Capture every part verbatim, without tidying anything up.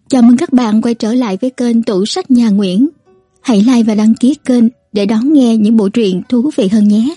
Chào mừng các bạn quay trở lại với kênh Tủ Sách Nhà Nguyễn. Hãy like và đăng ký kênh để đón nghe những bộ truyện thú vị hơn nhé.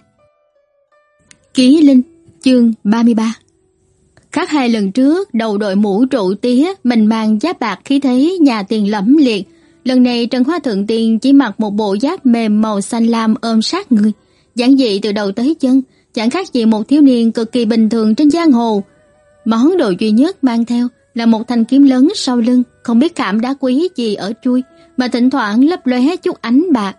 Ký Linh, chương ba mươi ba. Khác hai lần trước, đầu đội mũ trụ tía, mình mang giáp bạc khí thế nhà tiền lẫm liệt. Lần này Trần Hoa Thượng Tiên chỉ mặc một bộ giáp mềm màu xanh lam ôm sát người, giản dị từ đầu tới chân, chẳng khác gì một thiếu niên cực kỳ bình thường trên giang hồ. Món đồ duy nhất mang theo là một thanh kiếm lớn sau lưng, không biết khảm đá quý gì ở chuôi, mà thỉnh thoảng lấp lóe chút ánh bạc.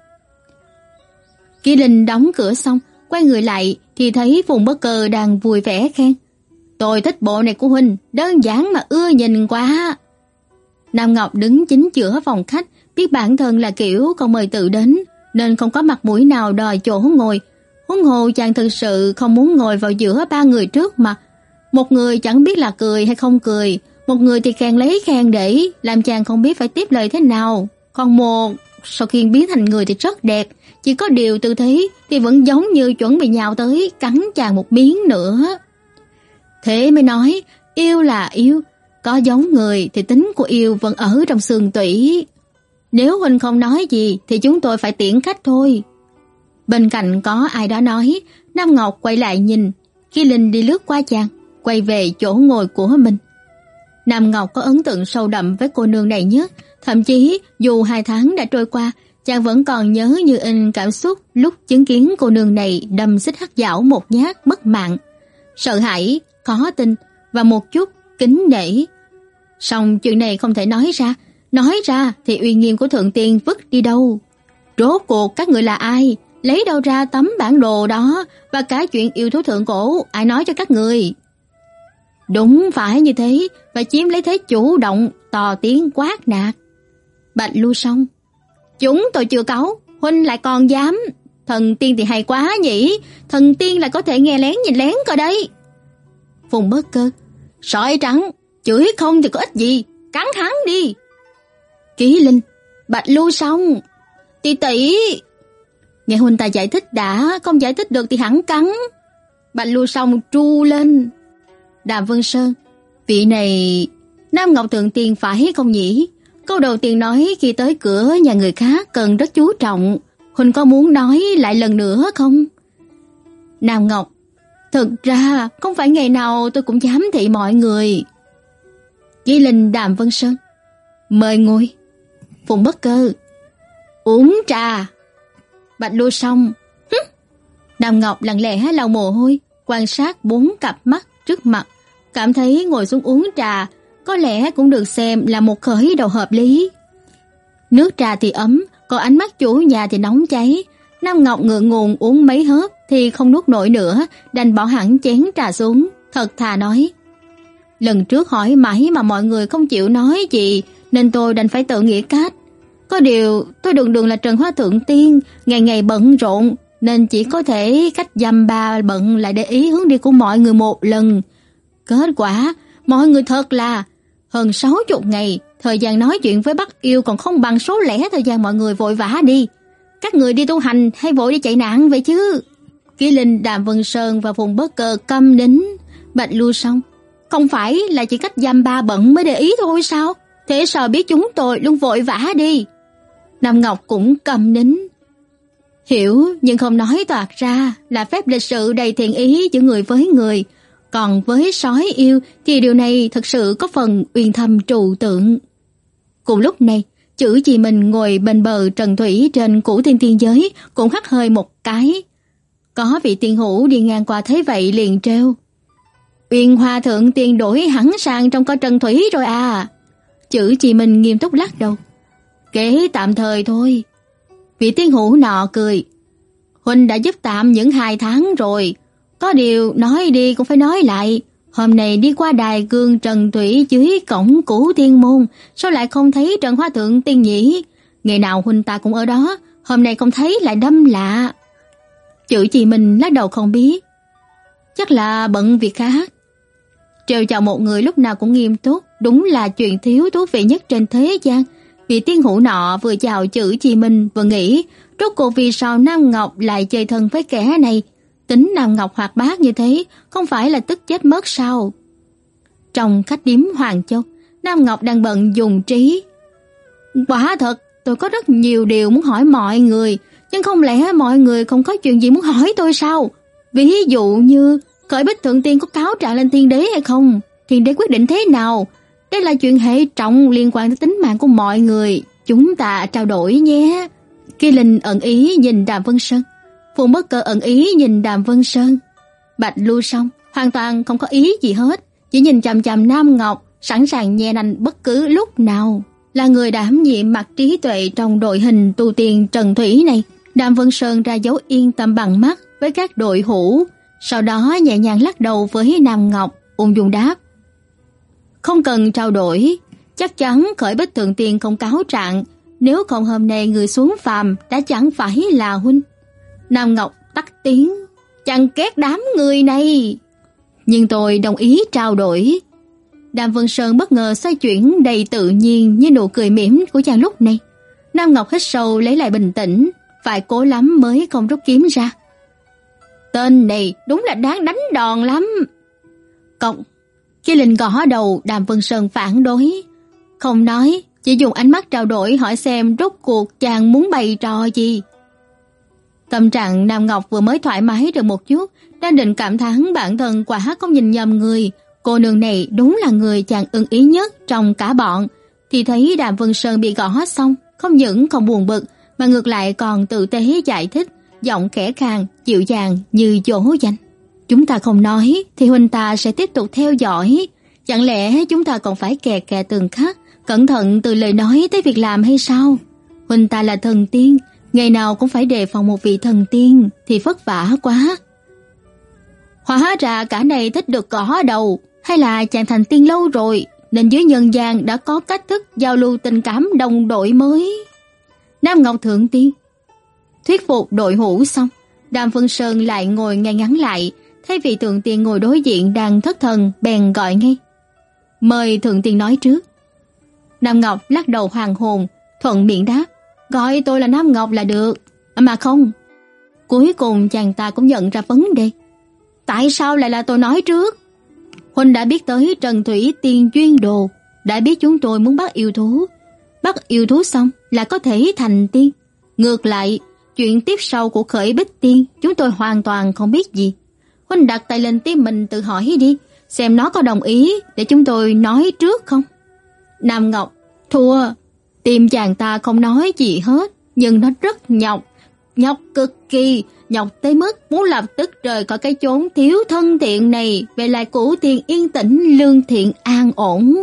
Ký Linh đóng cửa xong, quay người lại thì thấy Phùng Bất Cơ đang vui vẻ khen: "Tôi thích bộ này của huynh, đơn giản mà ưa nhìn quá." Nam Ngọc đứng chính giữa phòng khách, biết bản thân là kiểu không mời tự đến, nên không có mặt mũi nào đòi chỗ ngồi. Huống hồ chàng thực sự không muốn ngồi vào giữa ba người trước mặt. Một người chẳng biết là cười hay không cười, một người thì khen lấy khen để, làm chàng không biết phải tiếp lời thế nào. Còn một, sau khi biến thành người thì rất đẹp, chỉ có điều tư thế thì vẫn giống như chuẩn bị nhào tới cắn chàng một miếng nữa. Thế mới nói, yêu là yêu, có giống người thì tính của yêu vẫn ở trong xương tủy. Nếu huynh không nói gì thì chúng tôi phải tiễn khách thôi. Bên cạnh có ai đó nói. Nam Ngọc quay lại nhìn, Ký Linh đi lướt qua chàng, quay về chỗ ngồi của mình. Nam Ngọc có ấn tượng sâu đậm với cô nương này nhất, thậm chí dù hai tháng đã trôi qua, chàng vẫn còn nhớ như in cảm xúc lúc chứng kiến cô nương này đâm xích hắc dảo một nhát mất mạng. Sợ hãi, khó tin và một chút kính nể. Song chuyện này không thể nói ra, nói ra thì uy nghiêm của Thượng Tiên vứt đi đâu. Rốt cuộc các người là ai? Lấy đâu ra tấm bản đồ đó, và cả chuyện yêu thú thượng cổ ai nói cho các người? Đúng phải như thế, và chiếm lấy thế chủ động, to tiếng quát nạt. Bạch Lưu Song: "Chúng tôi chưa cáu, huynh lại còn dám. Thần tiên thì hay quá nhỉ, thần tiên lại có thể nghe lén nhìn lén cơ đấy." Phùng Bất Cơ: "Sói trắng, chửi không thì có ích gì, cắn hắn đi." Ký Linh: "Bạch Lưu Song, tỷ tỷ." Nghe huynh ta giải thích đã, không giải thích được thì hẳn cắn. Bạch Lưu Song tru lên. Đàm Vân Sơn: "Vị này Nam Ngọc Thượng Tiên phải không nhỉ? Câu đầu tiên nói khi tới cửa nhà người khác cần rất chú trọng. Huynh có muốn nói lại lần nữa không?" Nam Ngọc: "Thực ra không phải ngày nào tôi cũng giám thị mọi người." Ký Linh, Đàm Vân Sơn: "Mời ngồi." Phùng Bất Cơ: "Uống trà." Bạch Lưu Song: "Hứ." Nam Ngọc lặng lẽ lau mồ hôi, quan sát bốn cặp mắt trước mặt, cảm thấy ngồi xuống uống trà có lẽ cũng được xem là một khởi đầu hợp lý. Nước trà thì ấm, còn ánh mắt chủ nhà thì nóng cháy. Nam Ngọc ngượng ngùng uống mấy hớp thì không nuốt nổi nữa, đành bỏ hẳn chén trà xuống, thật thà nói: "Lần trước hỏi mãi mà mọi người không chịu nói gì, nên tôi đành phải tự nghĩ cách. Có điều tôi đường đường là Trần Hoa Thượng Tiên, ngày ngày bận rộn, nên chỉ có thể cách dăm ba bận lại để ý hướng đi của mọi người một lần. Kết quả, mọi người thật là hơn sáu chục ngày, thời gian nói chuyện với Bắc Yêu còn không bằng số lẻ thời gian mọi người vội vã đi. Các người đi tu hành hay vội đi chạy nạn vậy chứ?" Ký Linh, Đàm Vân Sơn và Phùng Bất Cơ câm nín. Bạch Lưu Song: "Không phải là chỉ cách dăm ba bận mới để ý thôi sao? Thế sao biết chúng tôi luôn vội vã đi?" Nam Ngọc cũng câm nín. Hiểu nhưng không nói toạc ra là phép lịch sự đầy thiện ý giữa người với người, còn với sói yêu thì điều này thực sự có phần uyên thâm trừu tượng. Cùng lúc này, Chữ Chi Minh ngồi bên bờ Trần Thủy trên Cửu Thiên Tiên Giới cũng hắt hơi một cái. Có vị tiên hữu đi ngang qua thấy vậy liền trêu: "Uyên Hoa Thượng Tiên đổi hẳn sang trong coi Trần Thủy rồi à?" Chữ Chi Minh nghiêm túc lắc đầu: "Kế tạm thời thôi." Vị tiên hữu nọ cười: "Huynh đã giúp tạm những hai tháng rồi, có điều nói đi cũng phải nói lại. Hôm nay đi qua đài gương Trần Thủy dưới cổng Cửu Thiên Môn, sao lại không thấy Trần Hoa Thượng Tiên nhỉ? Ngày nào huynh ta cũng ở đó, hôm nay không thấy lại đâm lạ." Chữ Chi Minh lắc đầu không biết, chắc là bận việc khác. Trêu chào một người lúc nào cũng nghiêm túc, đúng là chuyện thiếu thú vị nhất trên thế gian. Vị tiên hữu nọ vừa chào Chữ Chi Minh vừa nghĩ, rốt cuộc vì sao Nam Ngọc lại chơi thân với kẻ này? Tính Nam Ngọc hoạt bát như thế, không phải là tức chết mất sao? Trong khách điếm Hoàng Châu, Nam Ngọc đang bận dùng trí. Quả thật, tôi có rất nhiều điều muốn hỏi mọi người, nhưng không lẽ mọi người không có chuyện gì muốn hỏi tôi sao? Ví dụ như Khởi Bích Thượng Tiên có cáo trạng lên Thiên Đế hay không? Thiên Đế quyết định thế nào? Đây là chuyện hệ trọng liên quan đến tính mạng của mọi người, chúng ta trao đổi nhé. Kỳ Linh ẩn ý nhìn Đàm Vân Sơn, Phùng Bất Cơ ẩn ý nhìn Đàm Vân Sơn. Bạch Lưu Song hoàn toàn không có ý gì hết, chỉ nhìn chằm chằm Nam Ngọc, sẵn sàng nhe nanh bất cứ lúc nào. Là người đảm nhiệm mặt trí tuệ trong đội hình tu tiên Trần Thủy này, Đàm Vân Sơn ra dấu yên tâm bằng mắt với các đội hữu, sau đó nhẹ nhàng lắc đầu với Nam Ngọc, ung dung đáp: không cần trao đổi, chắc chắn Khởi Bích Thượng Tiên không cáo trạng, nếu không hôm nay người xuống phàm đã chẳng phải là huynh. Nam Ngọc tắt tiếng: chẳng ghét đám người này, nhưng tôi đồng ý trao đổi. Đàm Vân Sơn bất ngờ xoay chuyển đầy tự nhiên như nụ cười mỉm của chàng lúc này. Nam Ngọc hít sâu lấy lại bình tĩnh, phải cố lắm mới không rút kiếm ra. Tên này đúng là đáng đánh đòn lắm. Cộng Kỳ Linh gõ đầu. Đàm Vân Sơn phản đối, không nói, chỉ dùng ánh mắt trao đổi hỏi xem rốt cuộc chàng muốn bày trò gì. Tâm trạng Nam Ngọc vừa mới thoải mái được một chút, đang định cảm thán bản thân quả không nhìn nhầm người, cô nương này đúng là người chàng ưng ý nhất trong cả bọn, thì thấy Đàm Vân Sơn bị gõ xong, không những không buồn bực mà ngược lại còn tự tế giải thích, giọng khẽ khàng, dịu dàng như dỗ dành. Chúng ta không nói thì huynh ta sẽ tiếp tục theo dõi, chẳng lẽ chúng ta còn phải kè kè từng khắc, cẩn thận từ lời nói tới việc làm hay sao? Huynh ta là thần tiên, ngày nào cũng phải đề phòng một vị thần tiên thì vất vả quá. Hóa ra cả này thích được gõ đầu, hay là chàng thành tiên lâu rồi nên dưới nhân gian đã có cách thức giao lưu tình cảm đồng đội mới. Nam Ngọc Thượng Tiên thuyết phục đội hữu xong, Đàm Vân Sơn lại ngồi ngay ngắn lại, thấy vị Thượng Tiên ngồi đối diện đang thất thần, bèn gọi ngay: mời Thượng Tiên nói trước. Nam Ngọc lắc đầu hoàng hồn, thuận miệng đáp: gọi tôi là Nam Ngọc là được. À mà không. Cuối cùng chàng ta cũng nhận ra vấn đề. Tại sao lại là tôi nói trước? Huynh đã biết tới Trần Thủy Tiên duyên đồ, đã biết chúng tôi muốn bắt yêu thú, bắt yêu thú xong là có thể thành tiên. Ngược lại, chuyện tiếp sau của Khởi Bích Tiên chúng tôi hoàn toàn không biết gì. Huynh đặt tay lên tim mình tự hỏi đi, xem nó có đồng ý để chúng tôi nói trước không? Nam Ngọc thua. Tim chàng ta không nói gì hết, nhưng nó rất nhọc, nhọc cực kỳ, nhọc tới mức muốn lập tức rời khỏi cái chốn thiếu thân thiện này, về lại cửu tiền yên tĩnh lương thiện an ổn.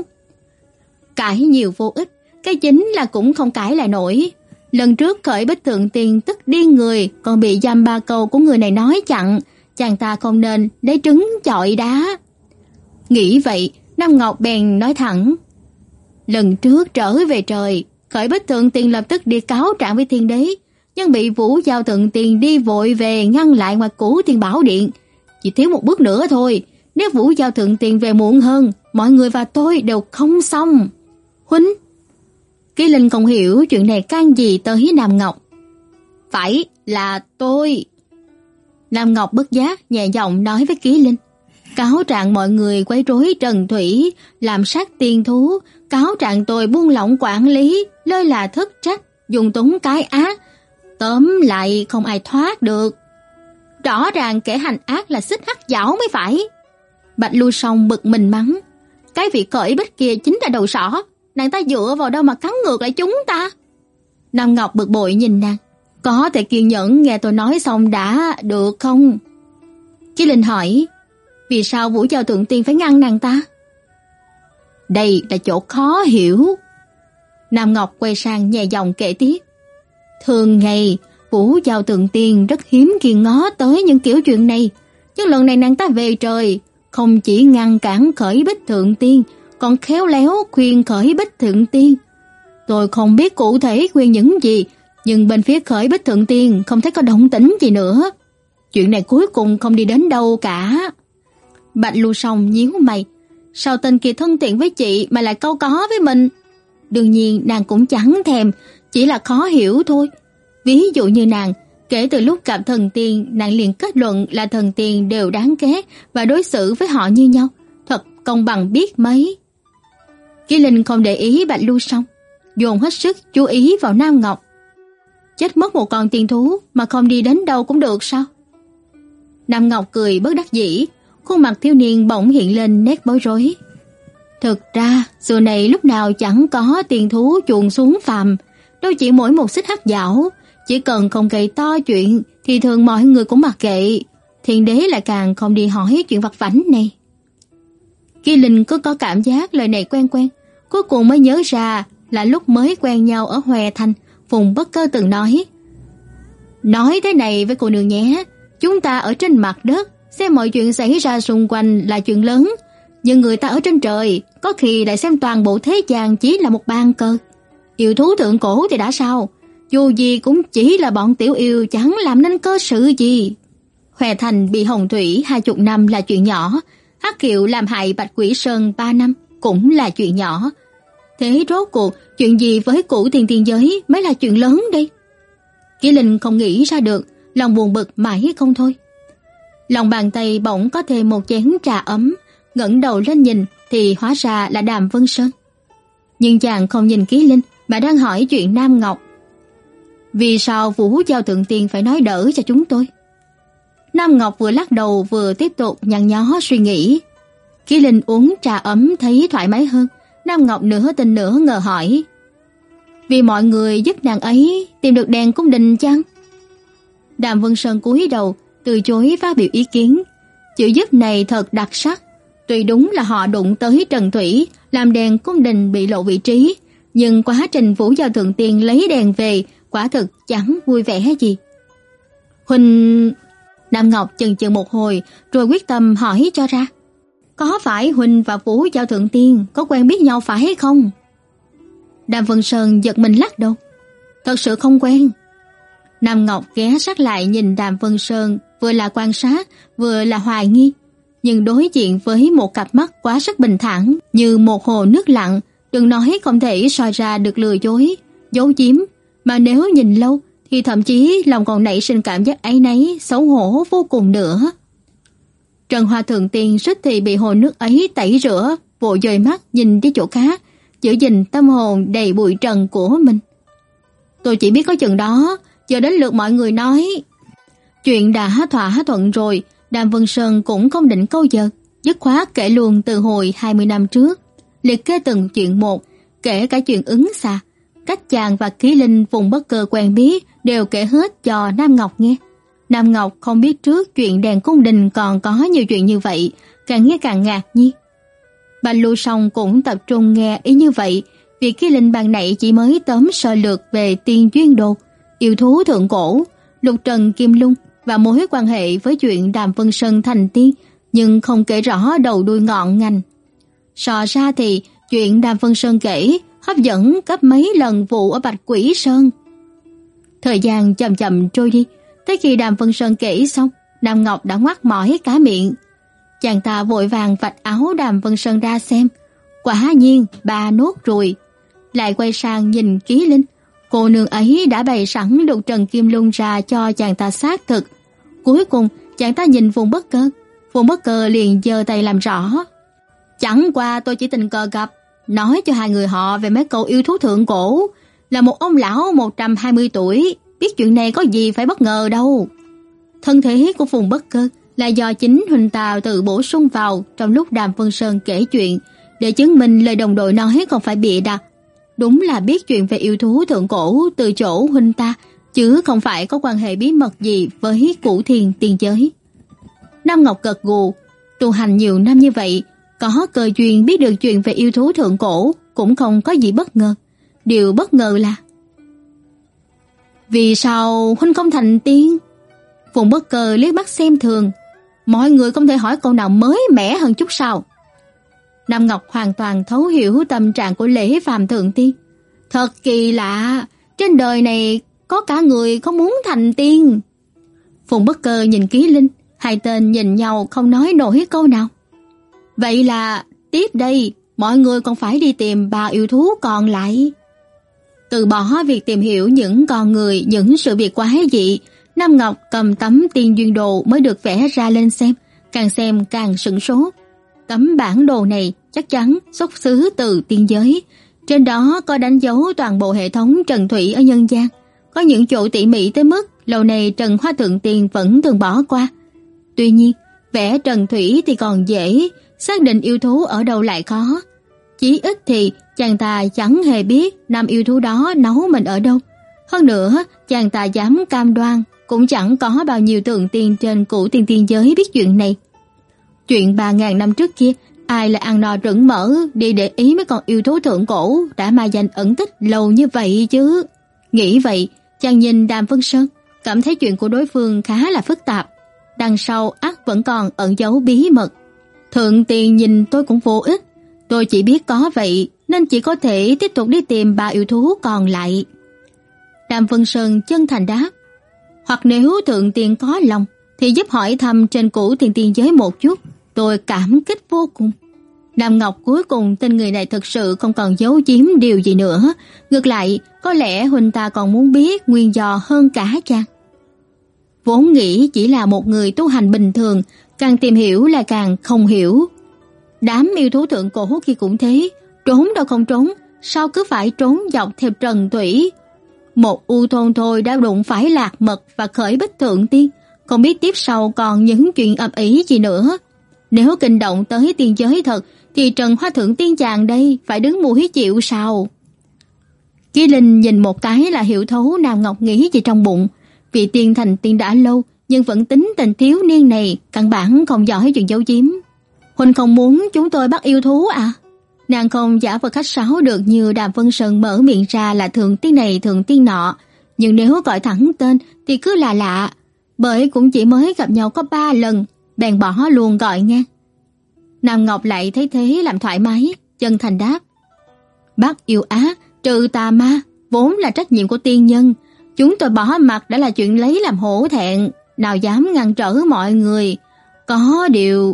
Cãi nhiều vô ích, cái chính là cũng không cãi lại nổi. Lần trước Khởi Bích Thượng Tiên tức điên người, còn bị dăm ba câu của người này nói chặn, chàng ta không nên lấy trứng chọi đá. Nghĩ vậy, Nam Ngọc bèn nói thẳng: lần trước trở về trời, Khởi Bích Thượng Tiên lập tức đi cáo trạng với Thiên Đế, nhưng bị Vũ Giao Thượng Tiên đi vội về ngăn lại ngoài cửu Tiên Bảo Điện. Chỉ thiếu một bước nữa thôi, nếu Vũ Giao Thượng Tiên về muộn hơn, mọi người và tôi đều không xong. Huynh. Kỳ Linh không hiểu chuyện này can gì tới Nam Ngọc. Phải là tôi. Nam Ngọc bất giác nhẹ giọng nói với Kỳ Linh: cáo trạng mọi người quấy rối Trần Thủy, làm sát tiên thú, cáo trạng tôi buông lỏng quản lý, lơi là thất trách, dùng túng cái ác, tóm lại không ai thoát được. Rõ ràng kẻ hành ác là Xích Hắc Dảo mới phải. Bạch Lưu Song bực mình mắng: cái vị Khởi Bích kia chính là đầu sỏ, nàng ta dựa vào đâu mà cắn ngược lại chúng ta? Nam Ngọc bực bội nhìn nàng: có thể kiên nhẫn nghe tôi nói xong đã được không? Chí Linh hỏi: vì sao Vũ Giao Thượng Tiên phải ngăn nàng ta? Đây là chỗ khó hiểu. Nam Ngọc quay sang nhẹ giọng kể tiếp: thường ngày Vũ Giao Thượng Tiên rất hiếm khi ngó tới những kiểu chuyện này, nhưng lần này nàng ta về trời, không chỉ ngăn cản Khởi Bích Thượng Tiên, còn khéo léo khuyên Khởi Bích Thượng Tiên. Tôi không biết cụ thể khuyên những gì, nhưng bên phía Khởi Bích Thượng Tiên không thấy có động tĩnh gì nữa. Chuyện này cuối cùng không đi đến đâu cả. Bạch Lưu Song nhíu mày: sao tên kia thân thiện với chị mà lại câu có với mình? Đương nhiên nàng cũng chẳng thèm, chỉ là khó hiểu thôi. Ví dụ như nàng, kể từ lúc gặp thần tiên, nàng liền kết luận là thần tiên đều đáng ghét và đối xử với họ như nhau, thật công bằng biết mấy. Ký Linh không để ý Bạch Lưu Song, dồn hết sức chú ý vào Nam Ngọc. Chết mất một con tiên thú mà không đi đến đâu cũng được sao? Nam Ngọc cười bất đắc dĩ, khuôn mặt thiếu niên bỗng hiện lên nét bối rối. Thực ra, xưa này lúc nào chẳng có tiên thú chuồn xuống phàm, đâu chỉ mỗi một xích hắc dảo, chỉ cần không gây to chuyện thì thường mọi người cũng mặc kệ. Thiên đế lại càng không đi hỏi chuyện vặt vãnh này. Kỳ Linh cứ có cảm giác lời này quen quen, cuối cùng mới nhớ ra là lúc mới quen nhau ở Hoè Thành, Phùng Bất Cơ từng nói: Nói thế này với cô nương nhé, chúng ta ở trên mặt đất, xem mọi chuyện xảy ra xung quanh là chuyện lớn, nhưng người ta ở trên trời, có khi lại xem toàn bộ thế gian chỉ là một bàn cờ. Yêu thú thượng cổ thì đã sao, dù gì cũng chỉ là bọn tiểu yêu, chẳng làm nên cơ sự gì. Hoè Thành bị hồng thủy hai chục năm là chuyện nhỏ, Hắc Kiệu làm hại Bạch Quỷ Sơn ba năm cũng là chuyện nhỏ. Thế rốt cuộc chuyện gì với Cửu Thiên Tiên Giới mới là chuyện lớn đây? Kỷ Linh không nghĩ ra được, lòng buồn bực mãi không thôi. Lòng bàn tay bỗng có thêm một chén trà ấm, ngẩng đầu lên nhìn thì hóa ra là Đàm Vân Sơn. Nhưng chàng không nhìn Kỷ Linh mà đang hỏi chuyện Nam Ngọc. Vì sao Vũ Giao Thượng Tiên phải nói đỡ cho chúng tôi? Nam Ngọc vừa lắc đầu vừa tiếp tục nhăn nhó suy nghĩ. Kỷ Linh uống trà ấm thấy thoải mái hơn. Nam Ngọc nửa tin nửa ngờ hỏi: Vì mọi người giúp nàng ấy tìm được đèn cung đình chăng? Đàm Vân Sơn cúi đầu từ chối phát biểu ý kiến. Chữ giúp này thật đặc sắc. Tuy đúng là họ đụng tới Trần Thủy, làm đèn cung đình bị lộ vị trí, nhưng quá trình Vũ Giao Thượng Tiên lấy đèn về quả thực chẳng vui vẻ gì. Huynh... Nam Ngọc chần chừ một hồi rồi quyết tâm hỏi cho ra: Có phải Huynh và Vũ Giao Thượng Tiên có quen biết nhau phải hay không? Đàm Vân Sơn giật mình lắc đầu: Thật sự không quen. Nam Ngọc ghé sát lại nhìn Đàm Vân Sơn, vừa là quan sát vừa là hoài nghi, nhưng đối diện với một cặp mắt quá sức bình thản như một hồ nước lặng, đừng nói không thể soi ra được lừa dối, giấu giếm, mà nếu nhìn lâu thì thậm chí lòng còn nảy sinh cảm giác áy náy, xấu hổ vô cùng nữa. Trần Hoa Thượng Tiên suýt thì bị hồ nước ấy tẩy rửa, vội dời mắt nhìn đi chỗ khác, giữ gìn tâm hồn đầy bụi trần của mình. Tôi chỉ biết có chừng đó, giờ đến lượt mọi người nói. Chuyện đã thỏa thuận rồi, Đàm Vân Sơn cũng không định câu giờ, dứt khoát kể luôn từ hồi hai mươi năm trước, liệt kê từng chuyện một, kể cả chuyện ứng xà, cách chàng và Kỷ Linh Vùng Bất Cơ quen biết đều kể hết cho Nam Ngọc nghe. Nam Ngọc không biết trước chuyện đèn cung đình còn có nhiều chuyện như vậy, càng nghe càng ngạc nhiên. Bạch Lưu Song cũng tập trung nghe ý như vậy, vì Kỷ Linh ban nãy chỉ mới tóm sơ lược về tiên duyên đồ, yêu thú thượng cổ, lục trần kim lung và mối quan hệ với chuyện Đàm Vân Sơn thành tiên, nhưng không kể rõ đầu đuôi ngọn ngành. So ra thì chuyện Đàm Vân Sơn kể hấp dẫn gấp mấy lần vụ ở Bạch Quỷ Sơn. Thời gian chậm chậm trôi đi, tới khi Đàm Vân Sơn kể xong, Nam Ngọc đã ngoác mỏi cả miệng. Chàng ta vội vàng vạch áo Đàm Vân Sơn ra xem, quả nhiên ba nốt ruồi. Lại quay sang nhìn Kỷ Linh, cô nương ấy đã bày sẵn lục trần kim lung ra cho chàng ta xác thực. Cuối cùng chàng ta nhìn Vùng Bất Cơ, Vùng Bất Cơ liền giơ tay làm rõ: Chẳng qua tôi chỉ tình cờ gặp, nói cho hai người họ về mấy câu yêu thú thượng cổ, là một ông lão một trăm hai mươi tuổi, biết chuyện này có gì phải bất ngờ đâu. Thân thể của Vùng Bất Cơ là do chính huynh ta tự bổ sung vào trong lúc Đàm Vân Sơn kể chuyện, để chứng minh lời đồng đội nói không phải bịa đặt. Đúng là biết chuyện về yêu thú thượng cổ từ chỗ huynh ta, chứ không phải có quan hệ bí mật gì với Cửu Thiên Tiên Giới. Nam Ngọc gật gù, tu hành nhiều năm như vậy, có cơ duyên biết được chuyện về yêu thú thượng cổ cũng không có gì bất ngờ. Điều bất ngờ là vì sao huynh không thành tiên? Vùng Bất Cơ liếc mắt xem thường, mọi người không thể hỏi câu nào mới mẻ hơn chút sao? Nam Ngọc hoàn toàn thấu hiểu tâm trạng của Lễ Phàm Thượng Tiên. Thật kỳ lạ, trên đời này có cả người không muốn thành tiên. Vùng Bất Cơ nhìn Kỷ Linh, hai tên nhìn nhau không nói nổi câu nào. Vậy là tiếp đây mọi người còn phải đi tìm ba yêu thú còn lại. Từ bỏ việc tìm hiểu những con người, những sự việc quái dị, Nam Ngọc cầm tấm tiên duyên đồ mới được vẽ ra lên xem, càng xem càng sửng sốt. Tấm bản đồ này chắc chắn xuất xứ từ tiên giới. Trên đó có đánh dấu toàn bộ hệ thống trần thủy ở nhân gian. Có những chỗ tỉ mỉ tới mức lâu nay Trần Hoa Thượng Tiên vẫn thường bỏ qua. Tuy nhiên, vẽ trần thủy thì còn dễ, xác định yêu thú ở đâu lại khó. Chí ít thì chàng ta chẳng hề biết nam yêu thú đó nấu mình ở đâu. Hơn nữa, chàng ta dám cam đoan cũng chẳng có bao nhiêu thượng tiên trên cửu tiên tiên giới biết chuyện này. Chuyện ba ngàn năm trước kia, ai lại ăn no rửng mỡ đi để ý mấy con yêu thú thượng cổ đã ma danh ẩn tích lâu như vậy chứ. Nghĩ vậy, chàng nhìn Đàm Vân Sơn, cảm thấy chuyện của đối phương khá là phức tạp. Đằng sau ắt vẫn còn ẩn giấu bí mật. Thượng tiên nhìn tôi cũng vô ích. Tôi chỉ biết có vậy nên chỉ có thể tiếp tục đi tìm ba yêu thú còn lại. Đàm Vân Sơn chân thành đáp, hoặc nếu thượng tiên có lòng thì giúp hỏi thăm trên cửu tiên tiên giới một chút, tôi cảm kích vô cùng. Đàm Ngọc cuối cùng tin người này thực sự không còn giấu giếm điều gì nữa, ngược lại có lẽ huynh ta còn muốn biết nguyên do hơn cả chăng. Vốn nghĩ chỉ là một người tu hành bình thường, càng tìm hiểu là càng không hiểu. Đám yêu thú thượng cổ kia cũng thế, trốn đâu không trốn, sao cứ phải trốn dọc theo trần thủy. Một u thôn thôi đã đụng phải Lạc Mật và Khởi Bích Thượng Tiên, không biết tiếp sau còn những chuyện ầm ĩ gì nữa. Nếu kinh động tới tiên giới thật thì Trần Hoa Thượng Tiên chàng đây phải đứng mũi chịu sao? Ký Linh nhìn một cái là hiểu thấu Nam Ngọc nghĩ gì trong bụng. Vị tiên thành tiên đã lâu nhưng vẫn tính tình thiếu niên này căn bản không giỏi chuyện giấu giếm. Huynh không muốn chúng tôi bắt yêu thú à? Nàng không giả vờ khách sáo được như Đàm Vân Sơn mở miệng ra là thượng tiên này thượng tiên nọ, nhưng nếu gọi thẳng tên thì cứ là lạ, bởi cũng chỉ mới gặp nhau có ba lần, bèn bỏ luôn gọi ngang. Nam Ngọc lại thấy thế làm thoải mái, chân thành đáp, bắt yêu ác, trừ tà ma, vốn là trách nhiệm của tiên nhân, chúng tôi bỏ mặt đã là chuyện lấy làm hổ thẹn, nào dám ngăn trở mọi người. Có điều...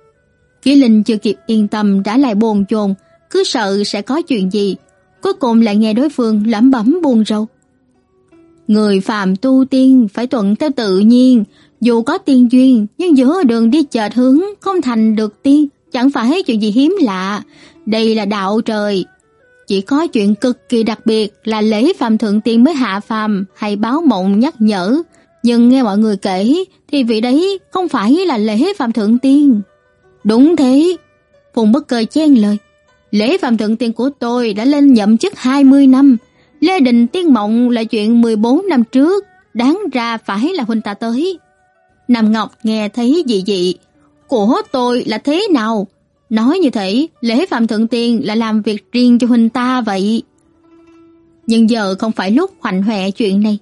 Kỷ Linh chưa kịp yên tâm đã lại bồn chồn, cứ sợ sẽ có chuyện gì, cuối cùng lại nghe đối phương lẩm bẩm buồn rầu. Người phàm tu tiên phải thuận theo tự nhiên, dù có tiên duyên nhưng giữa đường đi chệch hướng không thành được tiên, chẳng phải chuyện gì hiếm lạ, đây là đạo trời. Chỉ có chuyện cực kỳ đặc biệt là lễ phàm thượng tiên mới hạ phàm hay báo mộng nhắc nhở, nhưng nghe mọi người kể thì vị đấy không phải là lễ phàm thượng tiên. Đúng thế, Phùng Bất Cơ chen lời, lễ phàm thượng tiên của tôi đã lên nhậm chức hai mươi năm, Lê Đình Tiên Mộng là chuyện mười bốn năm trước, đáng ra phải là huynh ta tới. Nam Ngọc nghe thấy dị dị, của tôi là thế nào? Nói như thế, lễ phàm thượng tiên là làm việc riêng cho huynh ta vậy. Nhưng giờ không phải lúc hoành hoẹ chuyện này.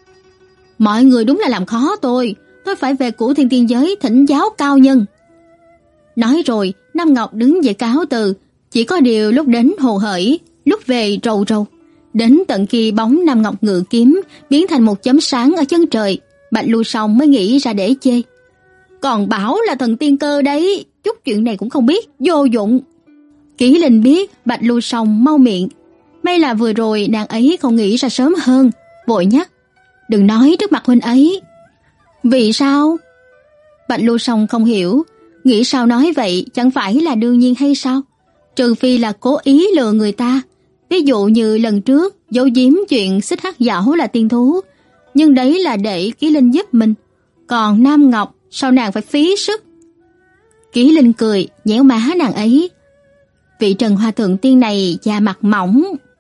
Mọi người đúng là làm khó tôi, tôi phải về cửu thiên tiên giới thỉnh giáo cao nhân. Nói rồi, Nam Ngọc đứng dậy cáo từ, chỉ có điều lúc đến hồ hởi, lúc về rầu rầu. Đến tận khi bóng Nam Ngọc ngự kiếm biến thành một chấm sáng ở chân trời, Bạch Lưu Song mới nghĩ ra để chê. Còn bảo là thần tiên cơ đấy, chút chuyện này cũng không biết, vô dụng. Kỷ Linh biết Bạch Lưu Song mau miệng, may là vừa rồi nàng ấy không nghĩ ra sớm hơn, vội nhắc, đừng nói trước mặt huynh ấy. Vì sao? Bạch Lưu Song không hiểu, nghĩ sao nói vậy chẳng phải là đương nhiên hay sao? Trừ phi là cố ý lừa người ta, ví dụ như lần trước giấu giếm chuyện Xích Hắc Giảo là tiên thú, nhưng đấy là để Kỷ Linh giúp mình, còn Nam Ngọc sao nàng phải phí sức? Kỷ Linh cười nhéo má nàng ấy, vị Trần Hoa Thượng Tiên này da mặt mỏng.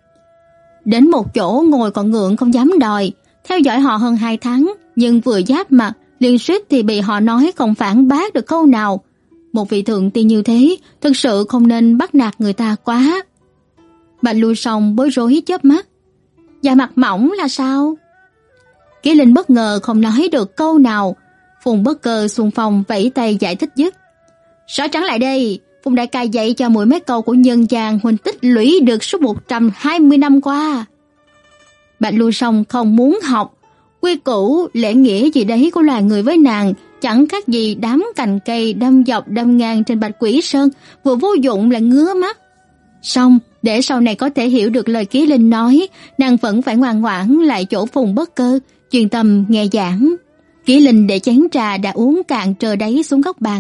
Đến một chỗ ngồi còn ngượng không dám đòi, theo dõi họ hơn hai tháng, nhưng vừa giáp mặt liền suýt thì bị họ nói không phản bác được câu nào. Một vị thượng tiên như thế thực sự không nên bắt nạt người ta quá. Bạch Lưu Song bối rối chớp mắt, da mặt mỏng là sao? Kỷ Linh bất ngờ không nói được câu nào. Phùng Bất Cơ xung phong vẫy tay giải thích dứt. Rõ trắng lại đây, Phùng đại ca dạy cho muội mấy câu của nhân gian huynh tích lũy được suốt một trăm hai mươi năm qua. Bạch Lưu Song không muốn học, quy củ lễ nghĩa gì đấy của loài người với nàng chẳng khác gì đám cành cây đâm dọc đâm ngang trên Bạch Quỷ Sơn, vừa vô dụng lại ngứa mắt. Xong, để sau này có thể hiểu được lời Kỷ Linh nói, nàng vẫn phải ngoan ngoãn lại chỗ Phùng Bất Cơ, chuyên tâm nghe giảng. Kỷ Linh để chén trà đã uống cạn trơ đáy xuống góc bàn,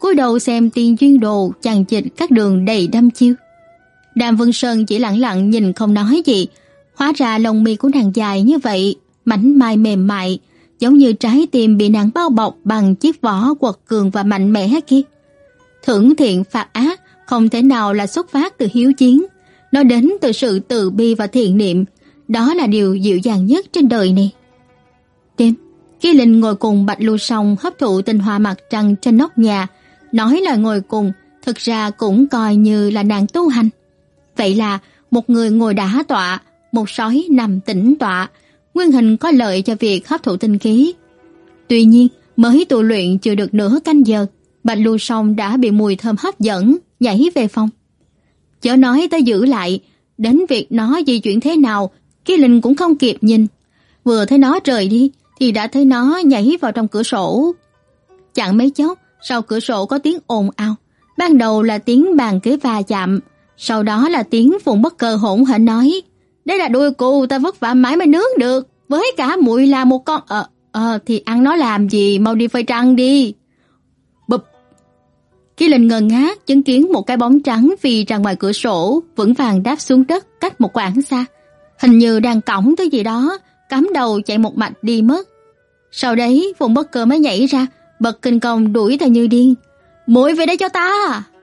cúi đầu xem Tiên Duyên Đồ chằng chịt các đường đầy đâm chiêu. Đàm Vân Sơn chỉ lặng lặng nhìn không nói gì. Hóa ra lông mi của nàng dài như vậy, mảnh mai mềm mại, giống như trái tim bị nàng bao bọc bằng chiếc vỏ quật cường và mạnh mẽ kia. Thưởng thiện phạt ác không thể nào là xuất phát từ hiếu chiến, nó đến từ sự từ bi và thiện niệm, đó là điều dịu dàng nhất trên đời này. Đêm, Kỳ Linh ngồi cùng Bạch Lưu Song hấp thụ tinh hoa mặt trăng trên nóc nhà, nói là ngồi cùng, thực ra cũng coi như là nàng tu hành. Vậy là một người ngồi đả tọa, một sói nằm tĩnh tọa, nguyên hình có lợi cho việc hấp thụ tinh khí. Tuy nhiên, mới tu luyện chưa được nửa canh giờ, Bạch Lưu Song đã bị mùi thơm hấp dẫn, nhảy về phòng. Chớ nói tới giữ lại, đến việc nó di chuyển thế nào, Kỳ Linh cũng không kịp nhìn. Vừa thấy nó rời đi, thì đã thấy nó nhảy vào trong cửa sổ. Chẳng mấy chốc, sau cửa sổ có tiếng ồn ào. Ban đầu là tiếng bàn ghế va chạm, sau đó là tiếng Phùng Bất Cơ hỗn hển nói: "Đây là đuôi cừu ta vất vả mãi mới nướng được, với cả muội là một con ờ ờ thì ăn nó làm gì, mau đi phơi trăng đi." Bụp. Kỳ Linh ngơ ngác chứng kiến một cái bóng trắng phi ra ngoài cửa sổ, vững vàng đáp xuống đất cách một quãng xa, hình như đang cõng tới gì đó, cắm đầu chạy một mạch đi mất. Sau đấy, Phùng Bất Cơ mới nhảy ra, bật kinh công đuổi theo như điên. "Muội về đây cho ta!"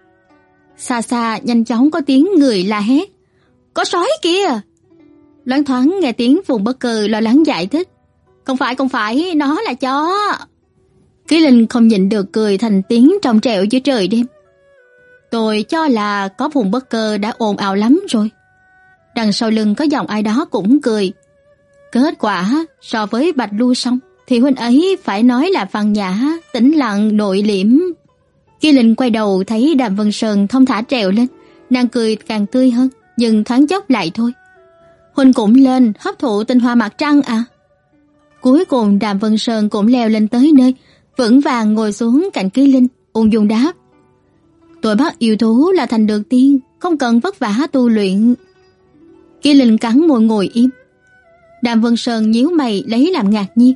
Xa xa nhanh chóng có tiếng người la hét: "Có sói kìa!" Loáng thoáng nghe tiếng Phùng Bất Cơ lo lắng giải thích: "Không phải, không phải, nó là chó." Kỳ Linh không nhịn được cười thành tiếng trong trẻo giữa trời đêm. Tôi cho là có Phùng Bất Cơ đã ồn ào lắm rồi. Đằng sau lưng có giọng ai đó cũng cười. Kết quả so với Bạch Lưu Song thì huynh ấy phải nói là văn nhã, tĩnh lặng, nội liễm. Kỳ Linh quay đầu thấy Đàm Vân Sơn thong thả trèo lên, nàng cười càng tươi hơn, nhưng thoáng chốc lại thôi. "Huynh cũng lên hấp thụ tinh hoa mặt trăng à?" Cuối cùng Đàm Vân Sơn cũng leo lên tới nơi, vững vàng ngồi xuống cạnh Kỳ Linh, ung dung đáp: "Tôi bắt yêu thú là thành được tiên, không cần vất vả tu luyện." Kỳ Linh cắn môi ngồi im. Đàm Vân Sơn nhíu mày lấy làm ngạc nhiên: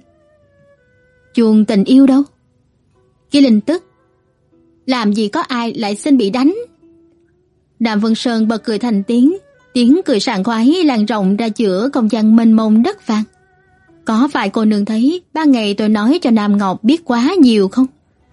"Chuông tình yêu đâu?" Kỳ Linh tức: "Làm gì có ai lại xin bị đánh." Đàm Vân Sơn bật cười thành tiếng, tiếng cười sảng khoái lan rộng ra giữa không gian mênh mông đất vàng. "Có phải cô nương thấy ban ngày tôi nói cho Nam Ngọc biết quá nhiều không?"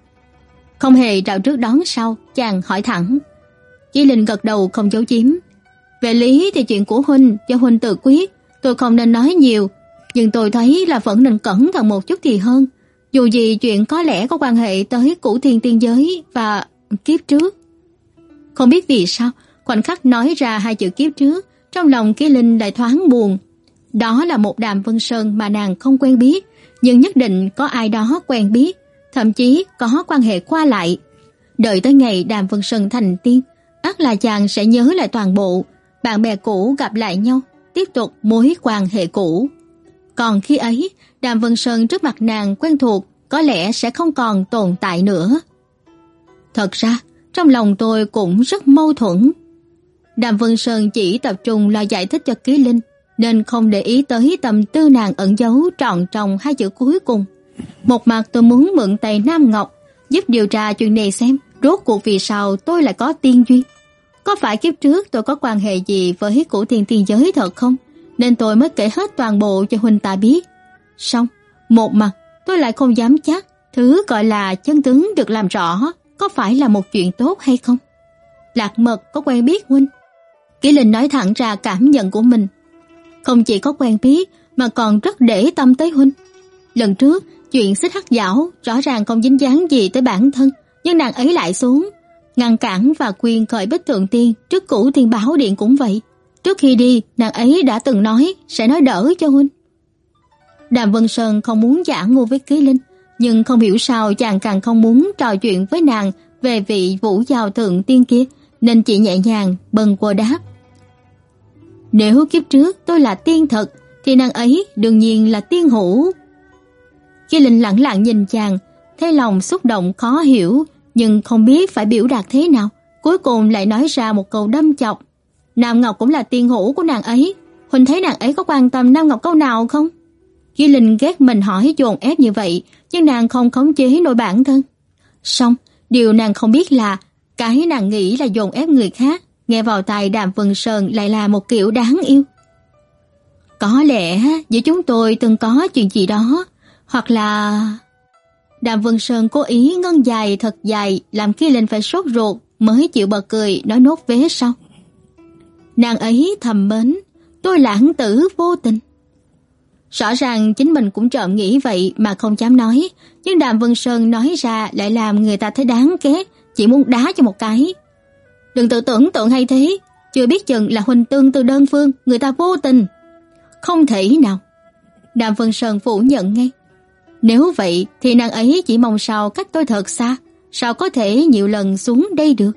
Không hề rào trước đón sau, chàng hỏi thẳng. Kỳ Linh gật đầu không giấu giếm: "Về lý thì chuyện của huynh cho huynh tự quyết, tôi không nên nói nhiều, nhưng tôi thấy là vẫn nên cẩn thận một chút thì hơn. Dù gì chuyện có lẽ có quan hệ tới Cửu Thiên tiên giới và kiếp trước." Không biết vì sao, khoảnh khắc nói ra hai chữ kiếp trước, trong lòng Kỳ Linh lại thoáng buồn. Đó là một Đàm Vân Sơn mà nàng không quen biết, nhưng nhất định có ai đó quen biết, thậm chí có quan hệ qua lại. Đợi tới ngày Đàm Vân Sơn thành tiên, ắt là chàng sẽ nhớ lại toàn bộ, bạn bè cũ gặp lại nhau, tiếp tục mối quan hệ cũ. Còn khi ấy, Đàm Vân Sơn trước mặt nàng quen thuộc có lẽ sẽ không còn tồn tại nữa. Thật ra, trong lòng tôi cũng rất mâu thuẫn. Đàm Vân Sơn chỉ tập trung lo giải thích cho Kỳ Linh, nên không để ý tới tâm tư nàng ẩn giấu trọn trong hai chữ cuối cùng. Một mặt tôi muốn mượn tay Nam Ngọc giúp điều tra chuyện này xem rốt cuộc vì sao tôi lại có tiên duyên. Có phải kiếp trước tôi có quan hệ gì với Cửu Thiên tiên giới thật không, nên tôi mới kể hết toàn bộ cho huynh ta biết. Xong, một mặt tôi lại không dám chắc thứ gọi là chân tướng được làm rõ có phải là một chuyện tốt hay không. Lạc Mật có quen biết huynh? Kỳ Linh nói thẳng ra cảm nhận của mình. Không chỉ có quen biết mà còn rất để tâm tới huynh. Lần trước chuyện xích hắc giảo rõ ràng không dính dáng gì tới bản thân, nhưng nàng ấy lại xuống ngăn cản và quyền khởi Bích Thượng Tiên trước Cửu Thiên Bảo Điện cũng vậy. Trước khi đi, nàng ấy đã từng nói sẽ nói đỡ cho huynh. Đàm Vân Sơn không muốn giả ngu với Kỳ Linh, nhưng không hiểu sao chàng càng không muốn trò chuyện với nàng về vị Vũ Giao Thượng Tiên kia, nên chỉ nhẹ nhàng bâng quơ đáp: "Nếu kiếp trước tôi là tiên thật, thì nàng ấy đương nhiên là tiên hữu." Kỳ Linh lặng lặng nhìn chàng, thấy lòng xúc động khó hiểu, nhưng không biết phải biểu đạt thế nào, cuối cùng lại nói ra một câu đâm chọc: "Nam Ngọc cũng là tiên hữu của nàng ấy, huynh thấy nàng ấy có quan tâm Nam Ngọc câu nào không?" Kỳ Linh ghét mình hỏi dồn ép như vậy, nhưng nàng không khống chế nổi bản thân. Xong, Điều nàng không biết là cái nàng nghĩ là dồn ép người khác, nghe vào tai Đàm Vân Sơn lại là một kiểu đáng yêu. Có lẽ giữa chúng tôi từng có chuyện gì đó, hoặc là... Đàm Vân Sơn cố ý ngân dài thật dài, làm Kỳ Linh phải sốt ruột mới chịu bật cười nói nốt vế sau. Nàng ấy thầm mến, tôi lãng tử vô tình. Rõ ràng chính mình cũng trộm nghĩ vậy mà không dám nói, nhưng Đàm Vân Sơn nói ra lại làm người ta thấy đáng ghét, chỉ muốn đá cho một cái. Đừng tự tưởng tượng hay thế, chưa biết chừng là huynh tương từ đơn phương, người ta vô tình. Không thể nào. Đàm Vân Sơn phủ nhận ngay. Nếu vậy thì nàng ấy chỉ mong sao cách tôi thật xa, sao có thể nhiều lần xuống đây được.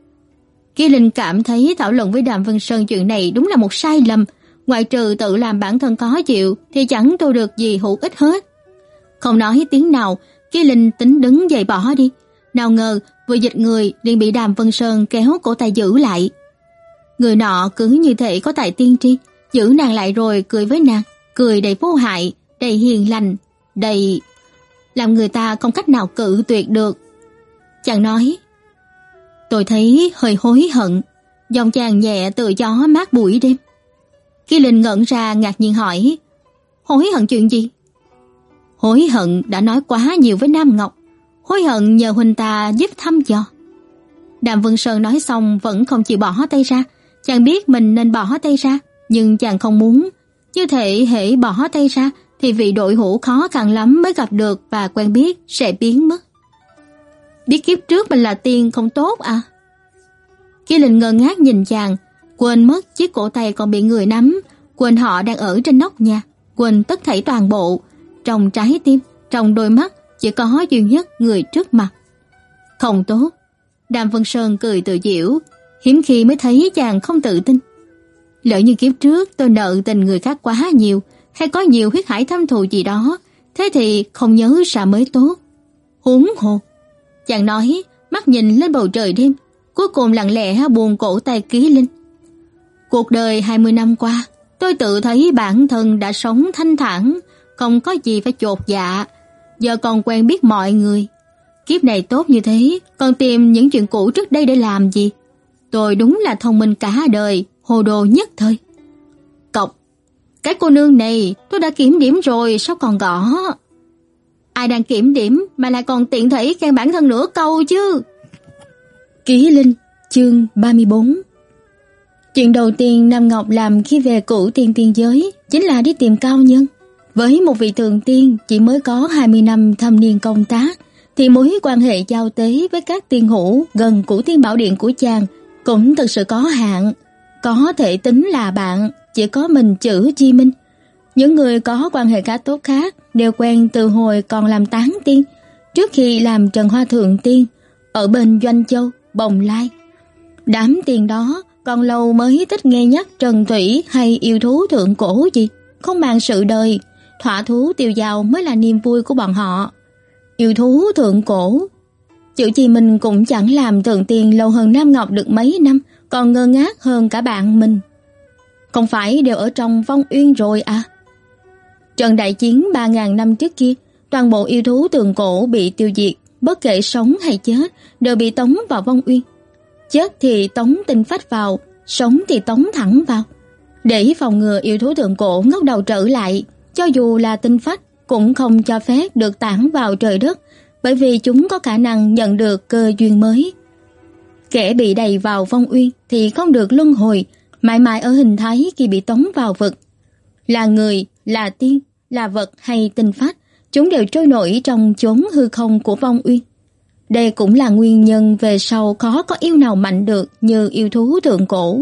Kỳ Linh cảm thấy thảo luận với Đàm Vân Sơn chuyện này đúng là một sai lầm, ngoại trừ tự làm bản thân khó chịu thì chẳng thu được gì hữu ích hết. Không nói tiếng nào, Kỳ Linh tính đứng dậy bỏ đi. Nào ngờ vừa dịch người liền bị Đàm Vân Sơn kéo cổ tay giữ lại. Người nọ cứ như thể có tài tiên tri, giữ nàng lại rồi cười với nàng, cười đầy vô hại, đầy hiền lành, đầy... làm người ta không cách nào cự tuyệt được. Chàng nói, tôi thấy hơi hối hận, giọng chàng nhẹ từ gió mát buổi đêm. Kỳ Linh ngẩn ra ngạc nhiên hỏi, hối hận chuyện gì? Hối hận đã nói quá nhiều với Nam Ngọc, hối hận nhờ huynh ta giúp thăm dò. Đàm Vân Sơn nói xong vẫn không chịu bỏ tay ra. Chàng biết mình nên bỏ tay ra, nhưng chàng không muốn. Như thể hễ bỏ tay ra thì vị đội hữu khó khăn lắm mới gặp được và quen biết sẽ biến mất. Biết kiếp trước mình là tiên không tốt à? Kỳ Linh ngơ ngác nhìn chàng, quên mất chiếc cổ tay còn bị người nắm, quên họ đang ở trên nóc nhà, quên tất thảy toàn bộ. Trong trái tim, trong đôi mắt chỉ có duy nhất người trước mặt. Không tốt. Đàm Vân Sơn cười tự giễu, hiếm khi mới thấy chàng không tự tin. Lỡ như kiếp trước tôi nợ tình người khác quá nhiều, hay có nhiều huyết hải thâm thù gì đó, thế thì không nhớ ra mới tốt. Huống hồ. Chàng nói, mắt nhìn lên bầu trời đêm, cuối cùng lặng lẽ buông cổ tay Kỳ Linh. Cuộc đời hai mươi năm qua, tôi tự thấy bản thân đã sống thanh thản, không có gì phải chột dạ. Giờ còn quen biết mọi người. Kiếp này tốt như thế, còn tìm những chuyện cũ trước đây để làm gì? Tôi đúng là thông minh cả đời, hồ đồ nhất thời. Cộc, cái cô nương này tôi đã kiểm điểm rồi, sao còn gõ? Ai đang kiểm điểm mà lại còn tiện thể khen bản thân nửa câu chứ? Kỳ Linh, chương ba mươi bốn. Chuyện đầu tiên Nam Ngọc làm khi về Cửu Tiên Tiên giới chính là đi tìm cao nhân. Với một vị thượng tiên chỉ mới có hai mươi năm thâm niên công tác, thì mối quan hệ giao tế với các tiên hữu gần Cửu Tiên Bảo Điện của chàng cũng thực sự có hạn. Có thể tính là bạn chỉ có mình chữ Chi Minh. Những người có quan hệ khá tốt khác đều quen từ hồi còn làm tán tiên, trước khi làm Trần Hoa Thượng Tiên ở bên Doanh Châu, Bồng Lai. Đám tiên đó còn lâu mới thích nghe nhắc Trần Thủy hay yêu thú thượng cổ gì, không màng sự đời, thỏa thú tiêu dao mới là niềm vui của bọn họ. Yêu thú thượng cổ. Chữ Chi Minh cũng chẳng làm thượng tiên lâu hơn Nam Ngọc được mấy năm, còn ngơ ngác hơn cả bạn mình. Không phải đều ở trong Vong Uyên rồi à? Trận đại chiến ba ngàn năm trước kia, toàn bộ yêu thú thượng cổ bị tiêu diệt, bất kể sống hay chết đều bị tống vào Vong Uyên. Chết thì tống tinh phách vào, sống thì tống thẳng vào. Để phòng ngừa yêu thú thượng cổ ngóc đầu trở lại, cho dù là tinh phách cũng không cho phép được tản vào trời đất, bởi vì chúng có khả năng nhận được cơ duyên mới. Kẻ bị đày vào Vong Uyên thì không được luân hồi, mãi mãi ở hình thái khi bị tống vào vực. Là người, là tiên, là vật hay tinh phách, chúng đều trôi nổi trong chốn hư không của Vong Uyên. Đây cũng là nguyên nhân về sau khó có yêu nào mạnh được như yêu thú thượng cổ.